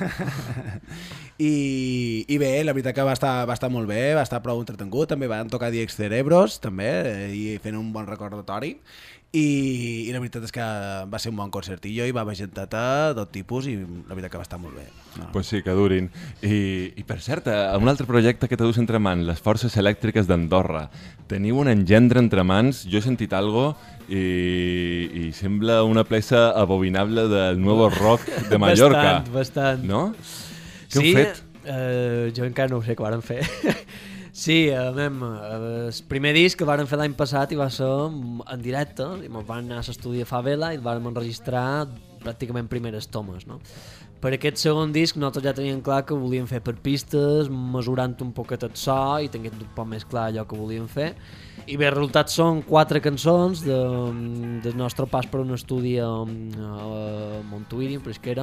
I, I bé, la veritat que va estar, va estar molt bé, va estar prou entretengut. També van tocar Diex Cerebros, també, i fent un bon recordatori. I, i la veritat és que va ser un bon concertillo i va haver genteta de tot tipus i la veritat que va estar molt bé. No? Pues sí, que durin. I, i per cert, un altre projecte que te dus entre mans, les Forces Elèctriques d'Andorra. Teniu un engendre entre mans, jo he sentit algo i, i sembla una peça abominable del nuevo rock de Mallorca. Bastant, bastant. No? Què sí, heu fet? Uh, jo encara no ho sé què varen fer. Sí, uh, mem, uh, el primer disc que vàrem fer l'any passat i va ser en directe, i ens van anar a l'estudi de Favela i vàrem enregistrar pràcticament primeres tomes, no? Per aquest segon disc nosaltres ja teníem clar que volíem fer per pistes, mesurant un poquet el so i tenint un poc més clar allò que volíem fer. I bé, el resultat són quatre cançons de, del nostre pas per un estudi a, a Montuïri, en Prisquera.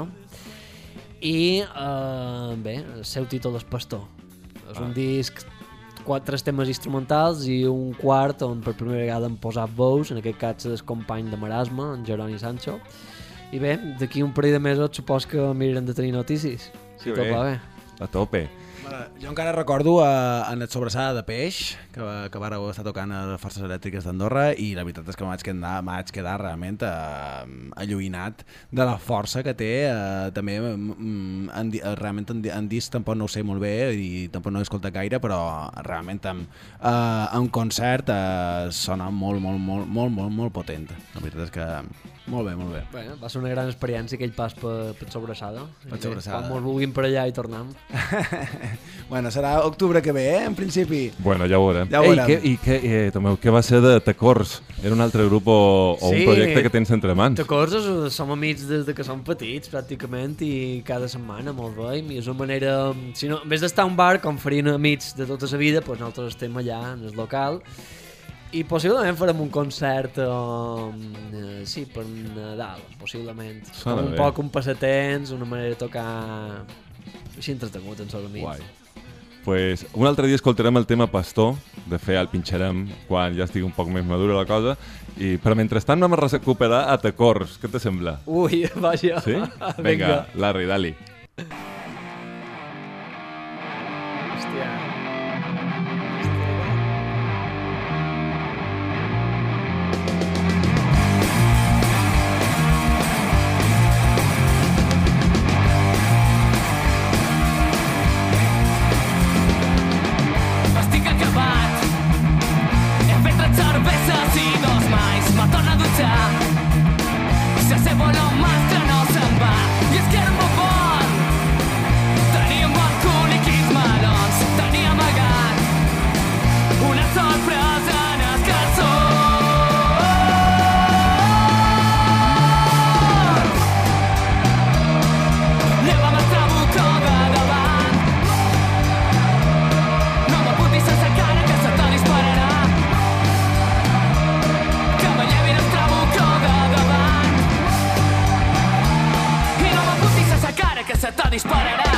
I uh, bé, el seu títol és Pastor. És un disc, quatre temes instrumentals i un quart on per primera vegada hem posat veus, en aquest cas és company de Marasme, en Jeroni Sancho. I bé, d'aquí un parell de mesos supos que mirarem de tenir notícies. Sí, si tot va bé. A tope. Jo encara recordo eh, en el Sobrassada de Peix, que, que vàreu estar tocant a les Forces Elèctriques d'Andorra i la veritat és que m'haig quedar, m'haig quedar realment eh, alluïnat de la força que té. Eh, també mm, en, realment en, en disc tampoc no ho sé molt bé i tampoc no he escoltat gaire, però realment en, eh, en concert eh, sona molt, molt, molt, molt, molt, molt potent. La veritat és que molt bé, molt bé. Bé, va ser una gran experiència aquell pas per, per Sobrassada. Per Sobrassada. Quan ens vulguin per allà i tornem. Bueno, serà octubre que ve, eh, en principi. Bueno, ja ho veurem. Ja ho veurem. Ei, què, i què, eh, Tomeu, què va ser de Tacors? Era un altre grup o, o sí, un projecte que tens entre mans? Tacors és, som amics des de que som petits, pràcticament, i cada setmana molt bé. I és una manera... Si no, en vez d'estar a un bar, com farien amics de tota la vida, doncs nosaltres estem allà, en el local. I possiblement farem un concert, eh, sí, per Nadal, possiblement. Sona un bé. poc un passatemps, una manera de tocar així entretengut en els amics. Guai. Pues, un altre dia escoltarem el tema Pastor, de fer el pinxarem quan ja estigui un poc més madura la cosa, i però mentrestant anem a recuperar a Tecors, què te sembla? Ui, vaja. Sí? Vinga, Larry, dali. Hòstia. Estic acabat. He fet tres cerveses i dos mais. Me torna a dutxar. Se se vol un mastre no se'n va. I és que era molt bon. Tenia un bon cul i quins melons. Tenia amagat una sorpresa en el calçó. Lleva'm el trabucó de davant. No m'apuntis sense cara que se te dispararà. Que me llevin el trabucó de davant. I no m'apuntis sense cara que se te dispararà.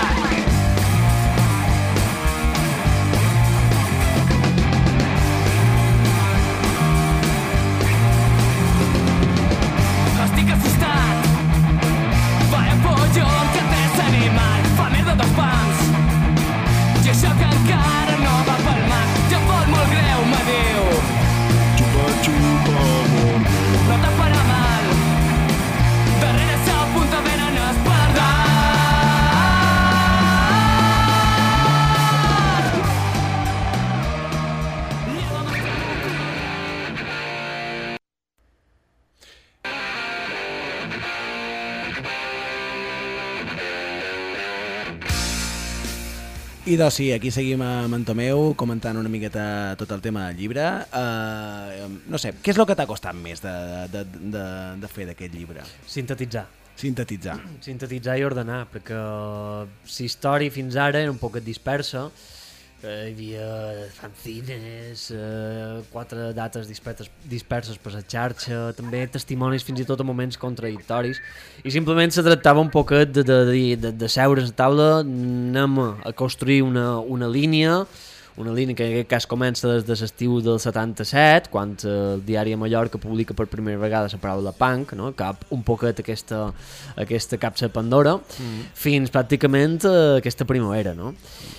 Estic assustat. Vaya pollón que t'és animal. Fa més de dos pams. I això que encara no va pel mar. Jo fot molt greu, me diu. Xupa, xupa, molt greu. No te farà mal. Darrere s'apunta venen espardar. I doncs sí, aquí seguim amb en Tomeu comentant una miqueta tot el tema del llibre. Uh, no sé, què és el que t'ha costat més de, de, de, de fer d'aquest llibre? Sintetitzar. Sintetitzar. Sintetitzar i ordenar, perquè la història fins ara era un poc dispersa. Eh, hi havia fanzines, eh, quatre dates disperses, disperses per la xarxa, també testimonis fins i tot a moments contradictoris, i simplement se tractava un poquet de, de, de, de seure a la taula, anem a construir una, una línia, una línia que en aquest cas comença des de l'estiu del setanta-set, quan el diari de Mallorca publica per primera vegada la paraula punk, no? Cap un poquet aquesta, aquesta capsa de Pandora, mm. fins pràcticament aquesta primavera, no?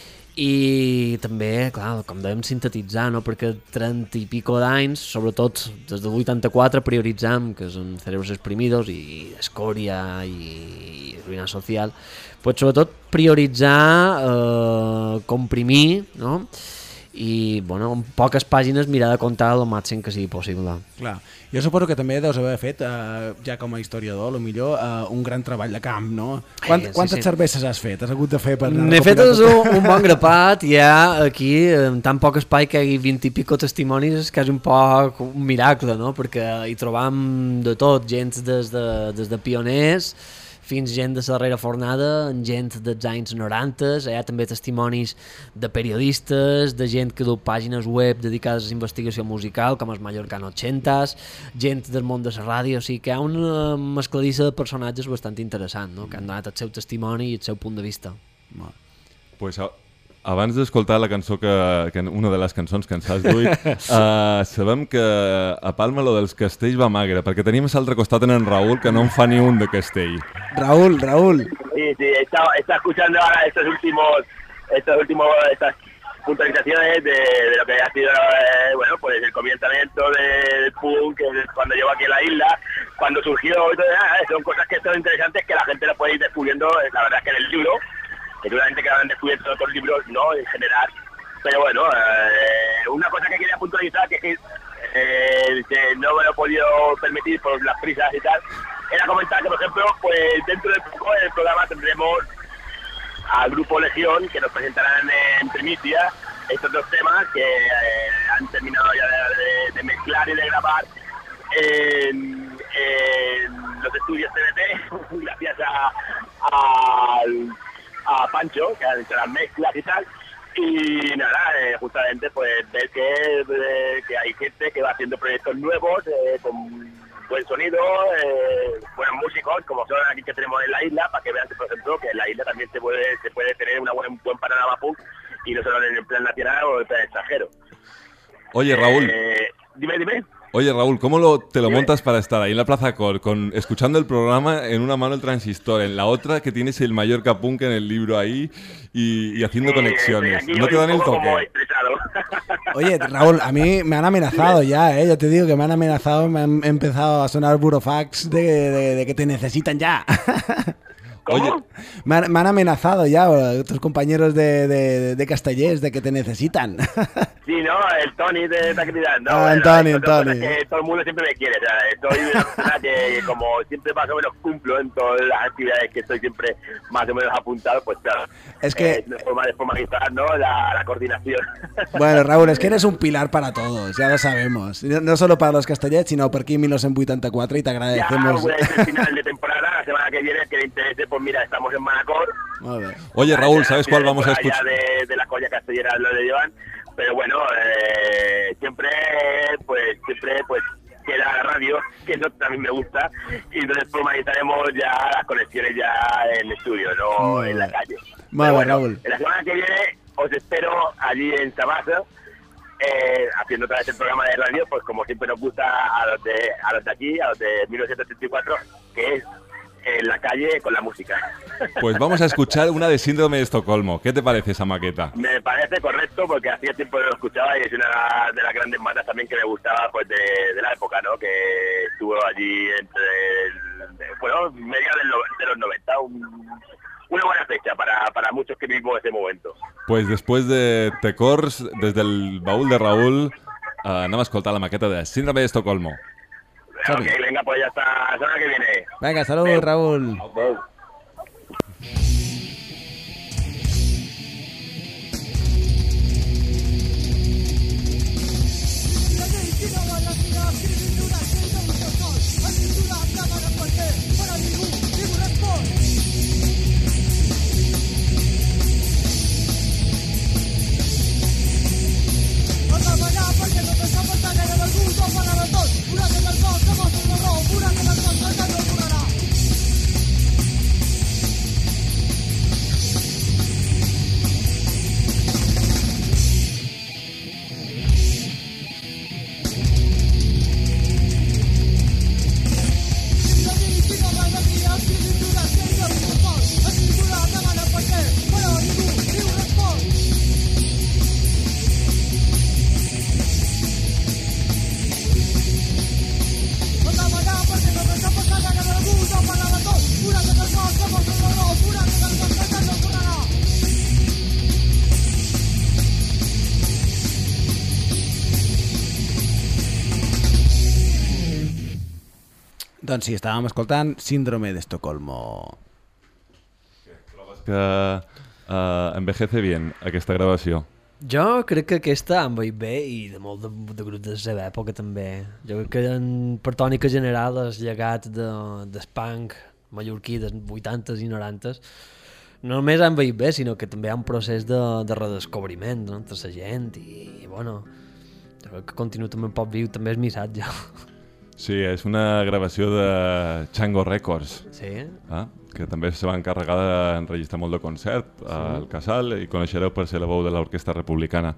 I també, clar, com dèiem, sintetitzar, no? Perquè trenta i pico d'anys, sobretot des del vuitanta-quatre, prioritzam, que són cerebros exprimidos i escòria i ruïna social, pues, sobretot prioritzar, eh, comprimir, no? I, bueno, en poques pàgines mirar de contar el màxim que sigui possible. Clar. Jo suposo que també deus haver fet, eh, ja com a historiador, potser eh, un gran treball de camp, no? Quant, Ai, sí, quantes sí. cerveses has fet? Has hagut de fer per anar N'he fet recopilant tot? un, un bon grapat, hi ha aquí, en tan poc espai que hi hagi vint i pico testimonis, és quasi un poc un miracle, no? Perquè hi trobam de tot, gent des de, des de pioners, fins gent de la darrera fornada, gent dels anys noranta, hi ha també testimonis de periodistes, de gent que du pàgines web dedicades a la investigació musical, com els Mallorcano ochentas, gent del món de la ràdio, o sigui que hi ha una mescladissa de personatges bastant interessant, no? Que han donat el seu testimoni i el seu punt de vista. Pues, a, abans d'escoltar la cançó que, que una de les cançons que ens has duit, uh, sabem que a Palma lo dels castells va magre, perquè tenim a l'altre costat en, en Raúl, que no en fa ni un de castell. Raúl, Raúl. Sí, sí, está, está escuchando ahora estos últimos, estos últimos, estas puntualizaciones de, de lo que ha sido, eh, bueno, pues el comienzamiento del punk, el, cuando llegó aquí a la isla, cuando surgió, y todo, eh, son cosas que son interesantes que la gente lo puede ir descubriendo, la verdad es que en el libro, que seguramente que habrán descubierto otros libros, no, en general, pero bueno, eh, una cosa que quería puntualizar, que es que, eh, que no me lo he podido permitir por las prisas y tal, era comentar que, por ejemplo, pues dentro del, del programa tendremos al Grupo Legión, que nos presentarán en primicia estos dos temas que eh, han terminado ya de, de, de mezclar y de grabar en, en los estudios T V T, gracias a, a, a Pancho, que ha hecho las mezclas y tal. Y nada, eh, justamente pues ver que, eh, que hay gente que va haciendo proyectos nuevos, eh, con buen sonido, eh, buenos músicos, como son aquí que tenemos en la isla, para que vean que, por ejemplo, que en la isla también se puede se puede tener una buen, un buen panorama punk, y no solo en el plan nacional o en el plan extranjero. Oye, Raúl. Eh, dime, dime. Oye, Raúl, ¿cómo lo, te lo montas para estar ahí en la Plaza Cor, con, escuchando el programa en una mano el transistor, en la otra que tienes el Mallorca Punk en el libro ahí y, y haciendo Sí, conexiones? estoy aquí ¿No te hoy dan un el poco como toque? estresado. Oye, Raúl, a mí me han amenazado ya, ¿eh? Yo te digo que me han amenazado, me han empezado a sonar burofax de, de, de que te necesitan ya. ¿Cómo? Oye, Me han, me han amenazado ya tus compañeros de, de, de Castellers de que te necesitan. Sí, no, el Tony de esta actividad. No, Ah, bueno, el Tony, son el cosas Tony. que todo el mundo siempre me quiere. O sea, soy una persona que, como siempre más o menos cumplo en todas las actividades que estoy siempre más o menos apuntado, pues claro. Es que- Eh, de forma de formalizar, ¿no? La, la coordinación. Bueno, Raúl, es que eres un pilar para todos, ya lo sabemos. No no solo para los Castellers, sino per aquí mil novecientos vuitanta-quatre y te Ya, agradecemos. pues, el final de temporada, la semana que viene, que le interese, pues mira, estamos en Manacor. Molt bé. oye, Raúl, ¿sabes cuál vamos a escuchar? escuchar? De, de la colla castellera lo de llevan, pero bueno, eh, siempre, pues, siempre, pues, queda la radio, que eso también me gusta, y entonces formalizaremos ya las conexiones ya en estudio, no Muy en la bien. calle. Muy Pero bien, Raúl. En la semana que viene os espero allí en Sabasa, eh, haciendo otra vez el programa de radio, pues como siempre nos gusta a los de, a los de aquí, a los de mil novecientos setenta y cuatro, que es en la calle con la música. Pues vamos a escuchar una de Síndrome de Estocolmo. ¿Qué te parece esa maqueta? Me parece correcto porque hacía tiempo que lo escuchaba y es una de las grandes bandas también que me gustaba, pues de, de la época, ¿no? Que estuvo allí entre el, de- bueno, media del no- de los noventa, un- una buena fecha para, para muchos que vivimos ese momento. Pues después de Tecors, desde el baúl de Raúl, eh, anem a escoltar la maqueta de Síndrome de Estocolmo. Ok, venga, pues ya está, la semana que viene. Venga, saludos, Raúl. Doncs sí, estàvem escoltant Síndrome d'Estocolmo. Que eh, envejece bien aquesta gravació. Jo crec que aquesta em veig bé i de molt de, de grups de la seva època també. Jo crec que en, per tònica general els llegats de, d'espunk mallorquí dels vuitantes i norantes no només em veig bé, sinó que també hi ha un procés de, de redescobriment, no?, entre la gent i, i bueno, jo crec que continua també un poc viu, també és missatge. Sí, és una gravació de Chango Records, Sí? ah, que també se va encarregar d'enregistrar molt de concert al Casal i coneixereu per ser la veu de l'Orquestra Republicana.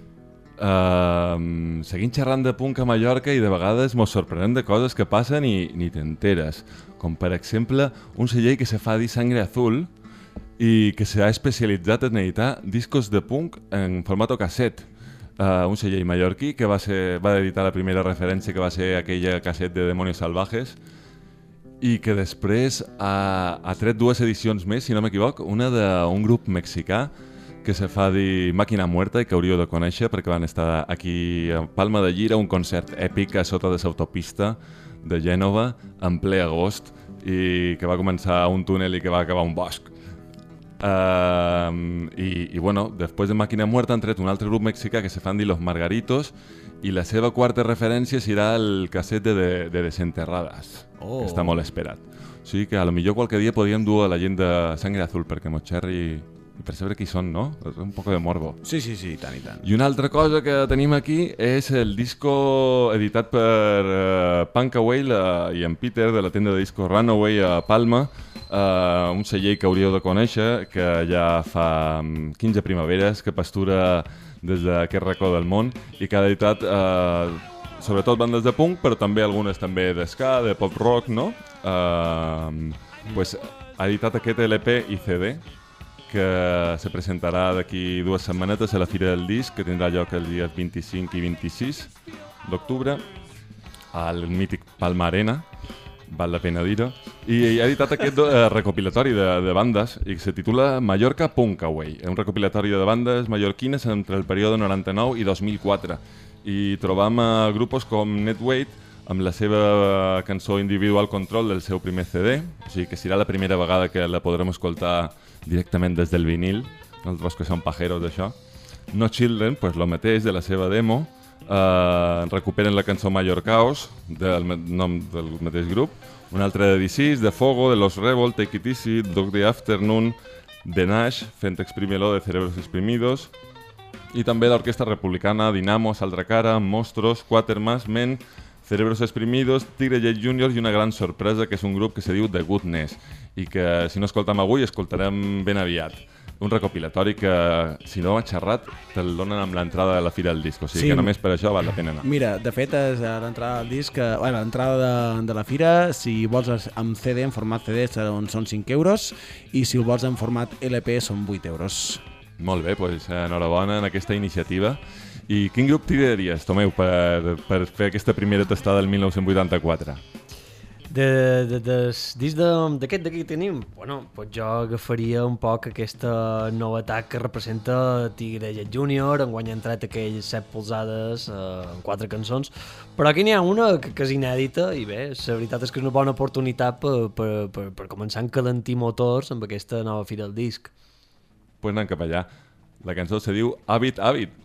Uh, seguim xerrant de punk a Mallorca i de vegades mos sorprenem de coses que passen i ni t'enteres, com per exemple un celler que se fa dir Sangre Azul i que s'ha especialitzat en editar discos de punk en formato casset. Uh, un celler mallorquí que va, ser, va editar la primera referència, que va ser aquella casset de Demonios Salvajes, i que després ha, ha tret dues edicions més, si no m'equivoc, una d'un grup mexicà que se fa dir Màquina Muerta i que hauríeu de conèixer perquè van estar aquí a Palma de Gira, un concert èpic a sota de l'autopista de Gènova en ple agost i que va començar un túnel i que va acabar un bosc. Uh, i, i bueno, després de Màquina Muerta han tret un altre grup mexicà que se fan dir Los Margaritos i la seva quarta referència serà el casset de, de, de Desenterradas, Oh. que està molt esperat. O sigui que a lo millor qualque dia podríem dur a la gent de Sangre Azul perquè mos xerri i per saber qui són, no? És un poc de morbo. Sí, sí, sí, i tant, i tant. I una altra cosa que tenim aquí és el disco editat per uh, Punkaway la, i en Peter de la tenda de discos Runaway a Palma, uh, un celler que hauríeu de conèixer, que ja fa quinze primaveres que pastura des d'aquest racó del món i que ha editat uh, sobretot bandes de punk, però també algunes també d'ska, de pop rock, no? Uh, pues, ha editat aquest L P i C D que se presentarà d'aquí dues setmanetes a la Fira del Disc, que tindrà lloc els dies vint-i-cinc i vint-i-sis d'octubre al mític Palma Arena, val la pena dir-ho, i ha editat aquest uh, recopilatori de, de bandes i que se titula Mallorca Punkaway, un recopilatori de bandes mallorquines entre el període noranta-nou i dos mil quatre, i trobam uh, grupos com Netweight amb la seva cançó Individual Control del seu primer C D, o sigui que serà la primera vegada que la podrem escoltar directament des del vinil, nosaltres que som pajeros d'això. No Children, pues lo mateix de la seva demo, eh, recuperen la cançó Mallorcaos, del nom del mateix grup, una altra de D sis, de Fogo, de Los Rebel, Take It Easy, Dog Day Afternoon, de Nash, fent Exprímelo, de Cerebros Exprimidos, i també l'Orquestra Republicana, Dinamo, Saldracara, Monstros, Quatermass, Men, Cerebros Exprimidos, Tigre Jet Junior i una gran sorpresa que és un grup que se diu The Goodness i que si no escoltem avui escoltarem ben aviat. Un recopilatori que si no ha xerrat te'l donen amb l'entrada de la Fira del Disc, o sigui sí, que només per això val la pena anar. Mira, de fet és l'entrada del disc, bueno, l'entrada de, de la Fira, si vols amb C D, en format C D són, són cinc euros i si el vols en format L P són vuit euros. Molt bé, doncs enhorabona en aquesta iniciativa. I quin grup tiraries, Tomeu, per, per fer aquesta primera tastada del mil nou-cents vuitanta-quatre? De, de, des disc d'aquest d'aquí que tenim, bueno, pues jo agafaria un poc aquesta novetat que representa Tigre Jet Junior, enguany ha entrat aquells set polzades eh, en quatre cançons, però aquí n'hi ha una que, que és inèdita i bé, la veritat és que és una bona oportunitat per, per, per, per començar a calentir motors amb aquesta nova Fira del Disc. Pues anem cap allà. La cançó se diu Habit Habit.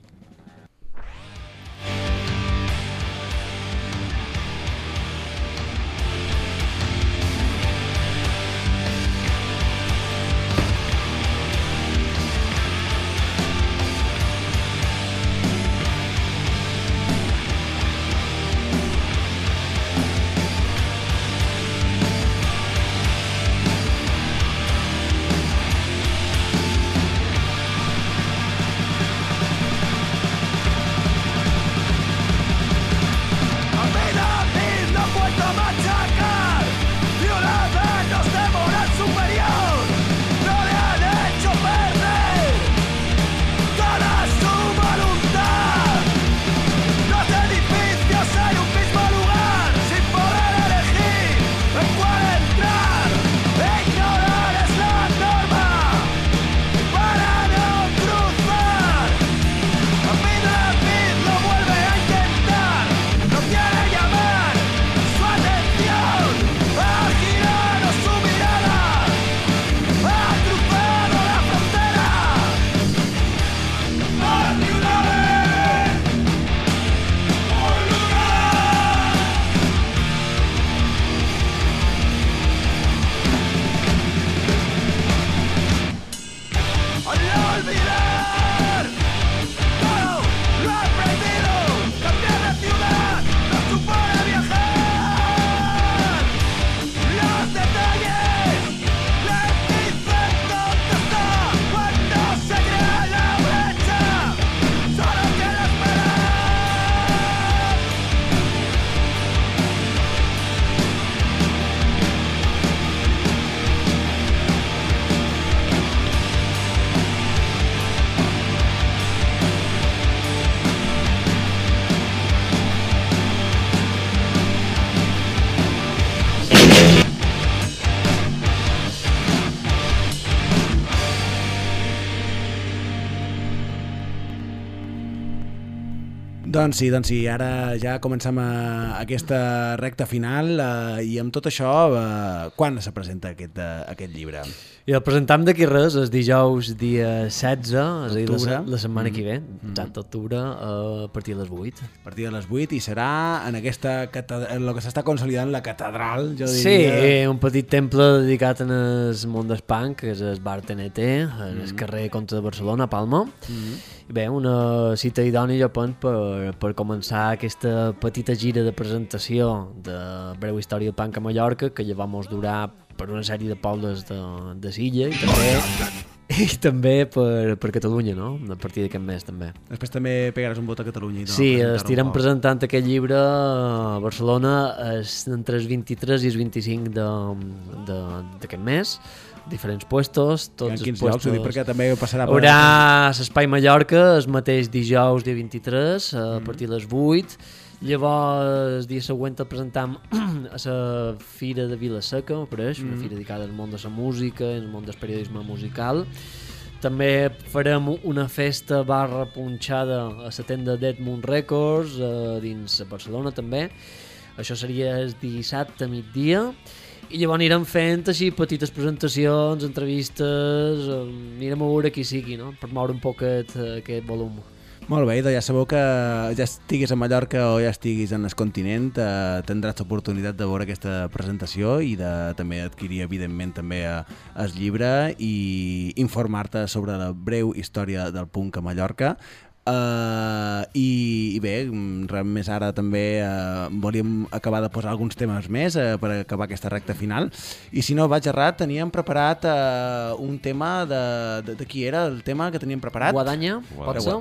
Doncs sí, doncs sí, ara ja comencem a aquesta recta final eh, i amb tot això, eh, quan se presenta aquest, eh, aquest llibre? I el presentam d'aquí res, el dijous dia setze, és a dir, la, Octubre. la setmana Mm. que ve, Mm. exacte, octubre, a partir de les vuit. A partir de les vuit i serà en aquesta catedral, en el que s'està consolidant la catedral, jo Sí, diria. un petit temple dedicat en el món del punk, que és el bar T N T, en el Mm. carrer Comte de Barcelona, a Palma. Mm. I bé, una cita idònia, jo penso, per, per començar aquesta petita gira de presentació de Breu Història del Punk a Mallorca, que ja vam durar per una sèrie de pobles de, de Silla i també, i també per, per Catalunya, no? A partir d'aquest mes, també. Després també pegaràs un vot a Catalunya. I Sí, presentar-ho estirem un poc. presentant aquest llibre a Barcelona es- entre el vint-i-tres i el vint-i-cinc de- de- d'aquest mes, diferents puestos, tots En els quins puestos. llocs? Ho dic perquè també passarà per- Haurà l'Espai Mallorca el mateix dijous dia vint-i-tres a Mm. partir de les vuit. Llavors, el dia següent el presentam a la Fira de Vila-seca, apareix, una Mm. fira dedicada al món de la música, al món del periodisme musical. També farem una festa barra punxada a la tenda d'Edmund Records, eh, dins de Barcelona també. Això seria el dissabte a migdia. I llavors anirem fent així petites presentacions, entrevistes, eh, anirem a veure qui sigui, no? Per moure un poquet eh, aquest volum. Molt bé, doncs ja sabeu que ja estiguis a Mallorca o ja estiguis en el continent, eh, tindràs l'oportunitat de veure aquesta presentació i de també adquirir, evidentment, també eh, el llibre i informar-te sobre la breu història del punk a Mallorca. Uh, i, i bé, res més ara també uh, volíem acabar de posar alguns temes més uh, per acabar aquesta recta final i si no vaig errat teníem preparat uh, un tema de, de, de qui era el tema que teníem preparat? Guadanya, pot ser?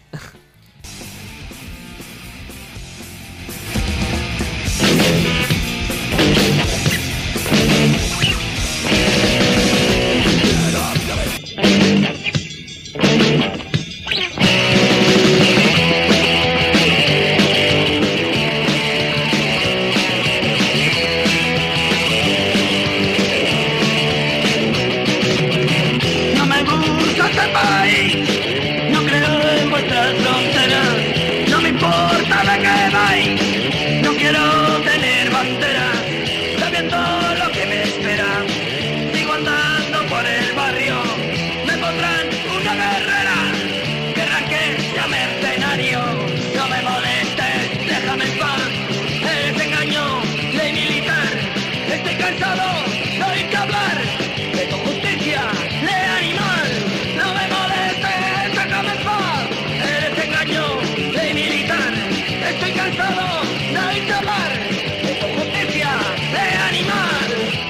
No me gusta este país, no creo en vuestras fronteras, no me importa de qué vais, no quiero tener bandera, sabiendo lo que me espera, sigo andando por el barrio, me pondrán una guerrera, querrán que sea mercenario, no me molestes, déjame en paz, eres engaño, ley militar, estoy cansado, no hay que hablar, de tu justicia, ley animal, no me molestes, déjame en paz, eres engaño, ley militar, estoy cansado, no hay que hablar, de tu justicia, ley animal.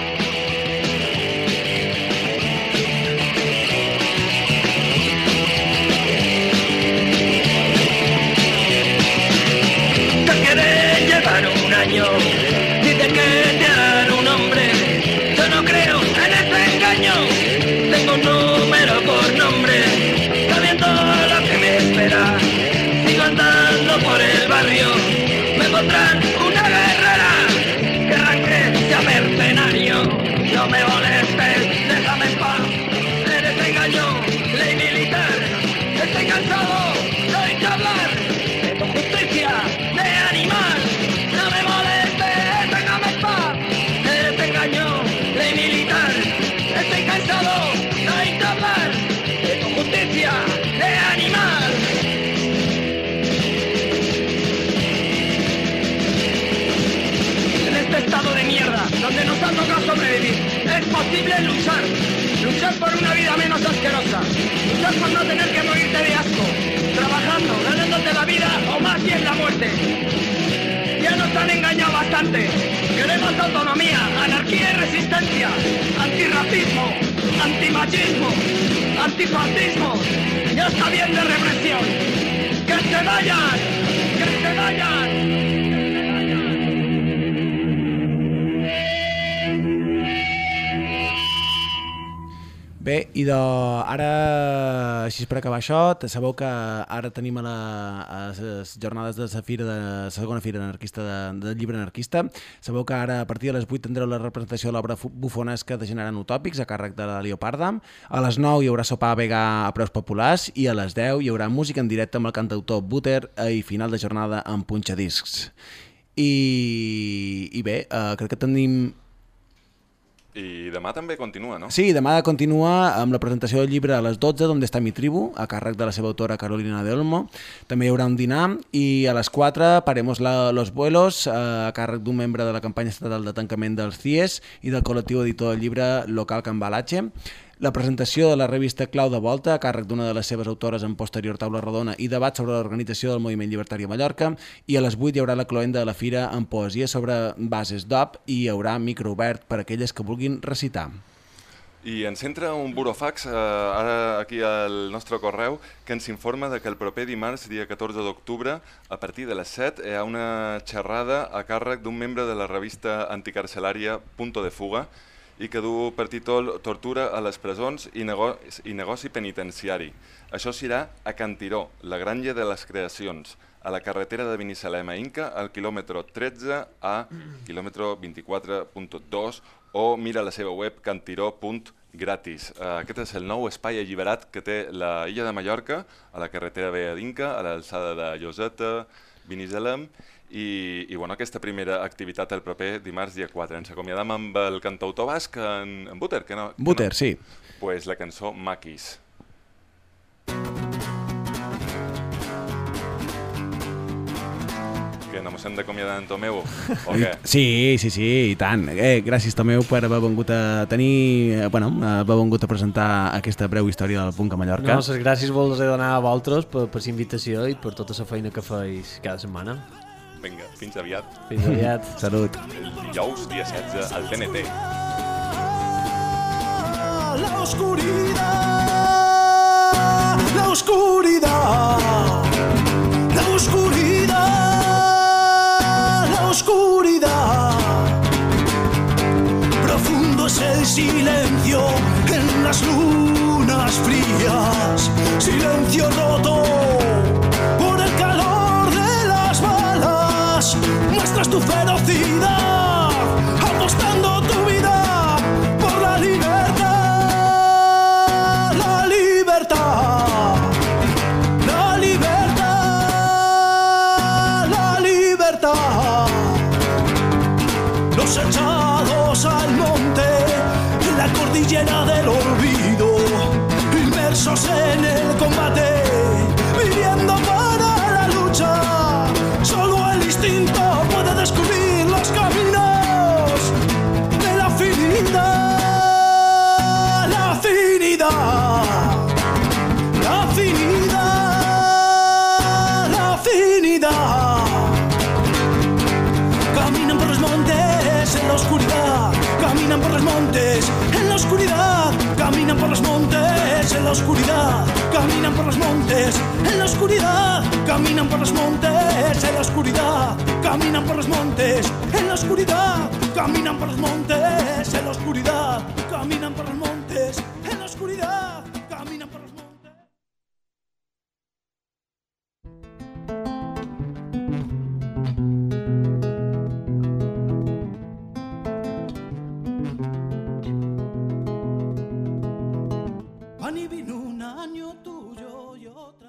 Te quiere llevar un año, dice que te harán un hombre, yo no creo en ese engaño, tengo un número por nombre, sabiendo lo que me espera, sigo andando por el barrio, me pondrán una guerrera, querrán que sea mercenario, no me molestes, déjame en paz, eres engaño, ley militar, estoy cansado, no hay que hablar, de tu justicia, de animal, no me molestes, déjame en paz, eres engaño, ley militar, estoy cansado, no hay que hablar, de tu justicia, de animal. En este estado de mierda, donde nos ha tocado sobrevivir, es posible luchar, luchar por una vida menos asquerosa, luchar por no tener que morirte de asco, trabajando, ganándote la vida o más bien la muerte. Ya nos han engañado bastante, queremos autonomía, anarquía y resistencia, antirracismo, antimachismo, antifascismo, ya está bien de represión, que se vayan, que se vayan. Bé, i de, ara, així per acabar això, sabeu que ara tenim a, la, a les jornades de la fira de la segona fira anarquista de, del llibre anarquista. Sabeu que ara a partir de les vuit tindreu la representació de l'obra bufonesca de Generant Utòpics a càrrec de la Leoparda. A les nou hi haurà sopar vegà a preus populars i a les deu hi haurà música en directe amb el cantautor Buter i final de jornada amb punxadiscs. I, i bé, eh, crec que tenim... I demà també continua, no? Sí, demà continua amb la presentació del llibre a les dotze, d'on està mi tribu, a càrrec de la seva autora Carolina de Olmo. També hi haurà un dinar i a les quatre paremos la, los vuelos a càrrec d'un membre de la campanya estatal de tancament dels C I E S i del col·lectiu editor del llibre local Cambalache. La presentació de la revista Clau de Volta, a càrrec d'una de les seves autores en posterior taula rodona i debat sobre l'organització del moviment llibertari a Mallorca, i a les vuit hi haurà la cloenda de la fira amb poesia sobre bases d'O P i hi haurà micro obert per a aquelles que vulguin recitar. I ens entra un burofax eh, ara aquí al nostre correu que ens informa de que el proper dimarts, dia catorze d'octubre, a partir de les set, hi ha una xerrada a càrrec d'un membre de la revista anticarcelària Punto de Fuga, i que du per títol Tortura a les presons i, nego i negoci penitenciari. Això serà a Cantiró, la granja de les creacions, a la carretera de Binissalem a Inca, al quilòmetre tretze a quilòmetre vint-i-quatre punt dos, o mira la seva web cantiró punt gratis. Aquest és el nou espai alliberat que té la illa de Mallorca, a la carretera vella d'Inca, a l'alçada de Lloseta, Binissalem, i, i bueno, aquesta primera activitat el proper dimarts dia quatre. Ens acomiadam amb el cantautor basc, en, en Buter, que no? Buter, no? sí. Pues la cançó Maquis. Que no mos hem d'acomiadar en Tomeu, o què? Sí, sí, sí, i tant. Eh, gràcies, Tomeu, per haver vengut a tenir, bueno, haver vengut a presentar aquesta breu història del punk a Mallorca. No, les gràcies vols donar a vosaltres per, per la invitació i per tota la feina que feis cada setmana. Vinga, fins aviat. Fins aviat. Salut. El dijous, dia setze, al T N T. La oscuridad, la oscuridad, la oscuridad, la oscuridad. Profundo es el silencio en las lunas frías, silencio roto por el calor de las balas. Muestras tu ferocidad, apostando tu vida por la libertad, la libertad, la libertad, la libertad. Los echados al monte, en la cordillera del olvido, inmersos en el combate, viviendo para la lucha. Solo el instinto puede descubrir los caminos de la afinidad, la afinidad, la afinidad, la afinidad. Caminan por los montes en la oscuridad, caminan por los montes en la oscuridad, caminan por los montes en la oscuridad, caminan por los montes en la oscuridad, caminan por los montes en la oscuridad, caminan por los montes en la oscuridad, caminan por los montes en la oscuridad, caminan por los montes en la oscuridad.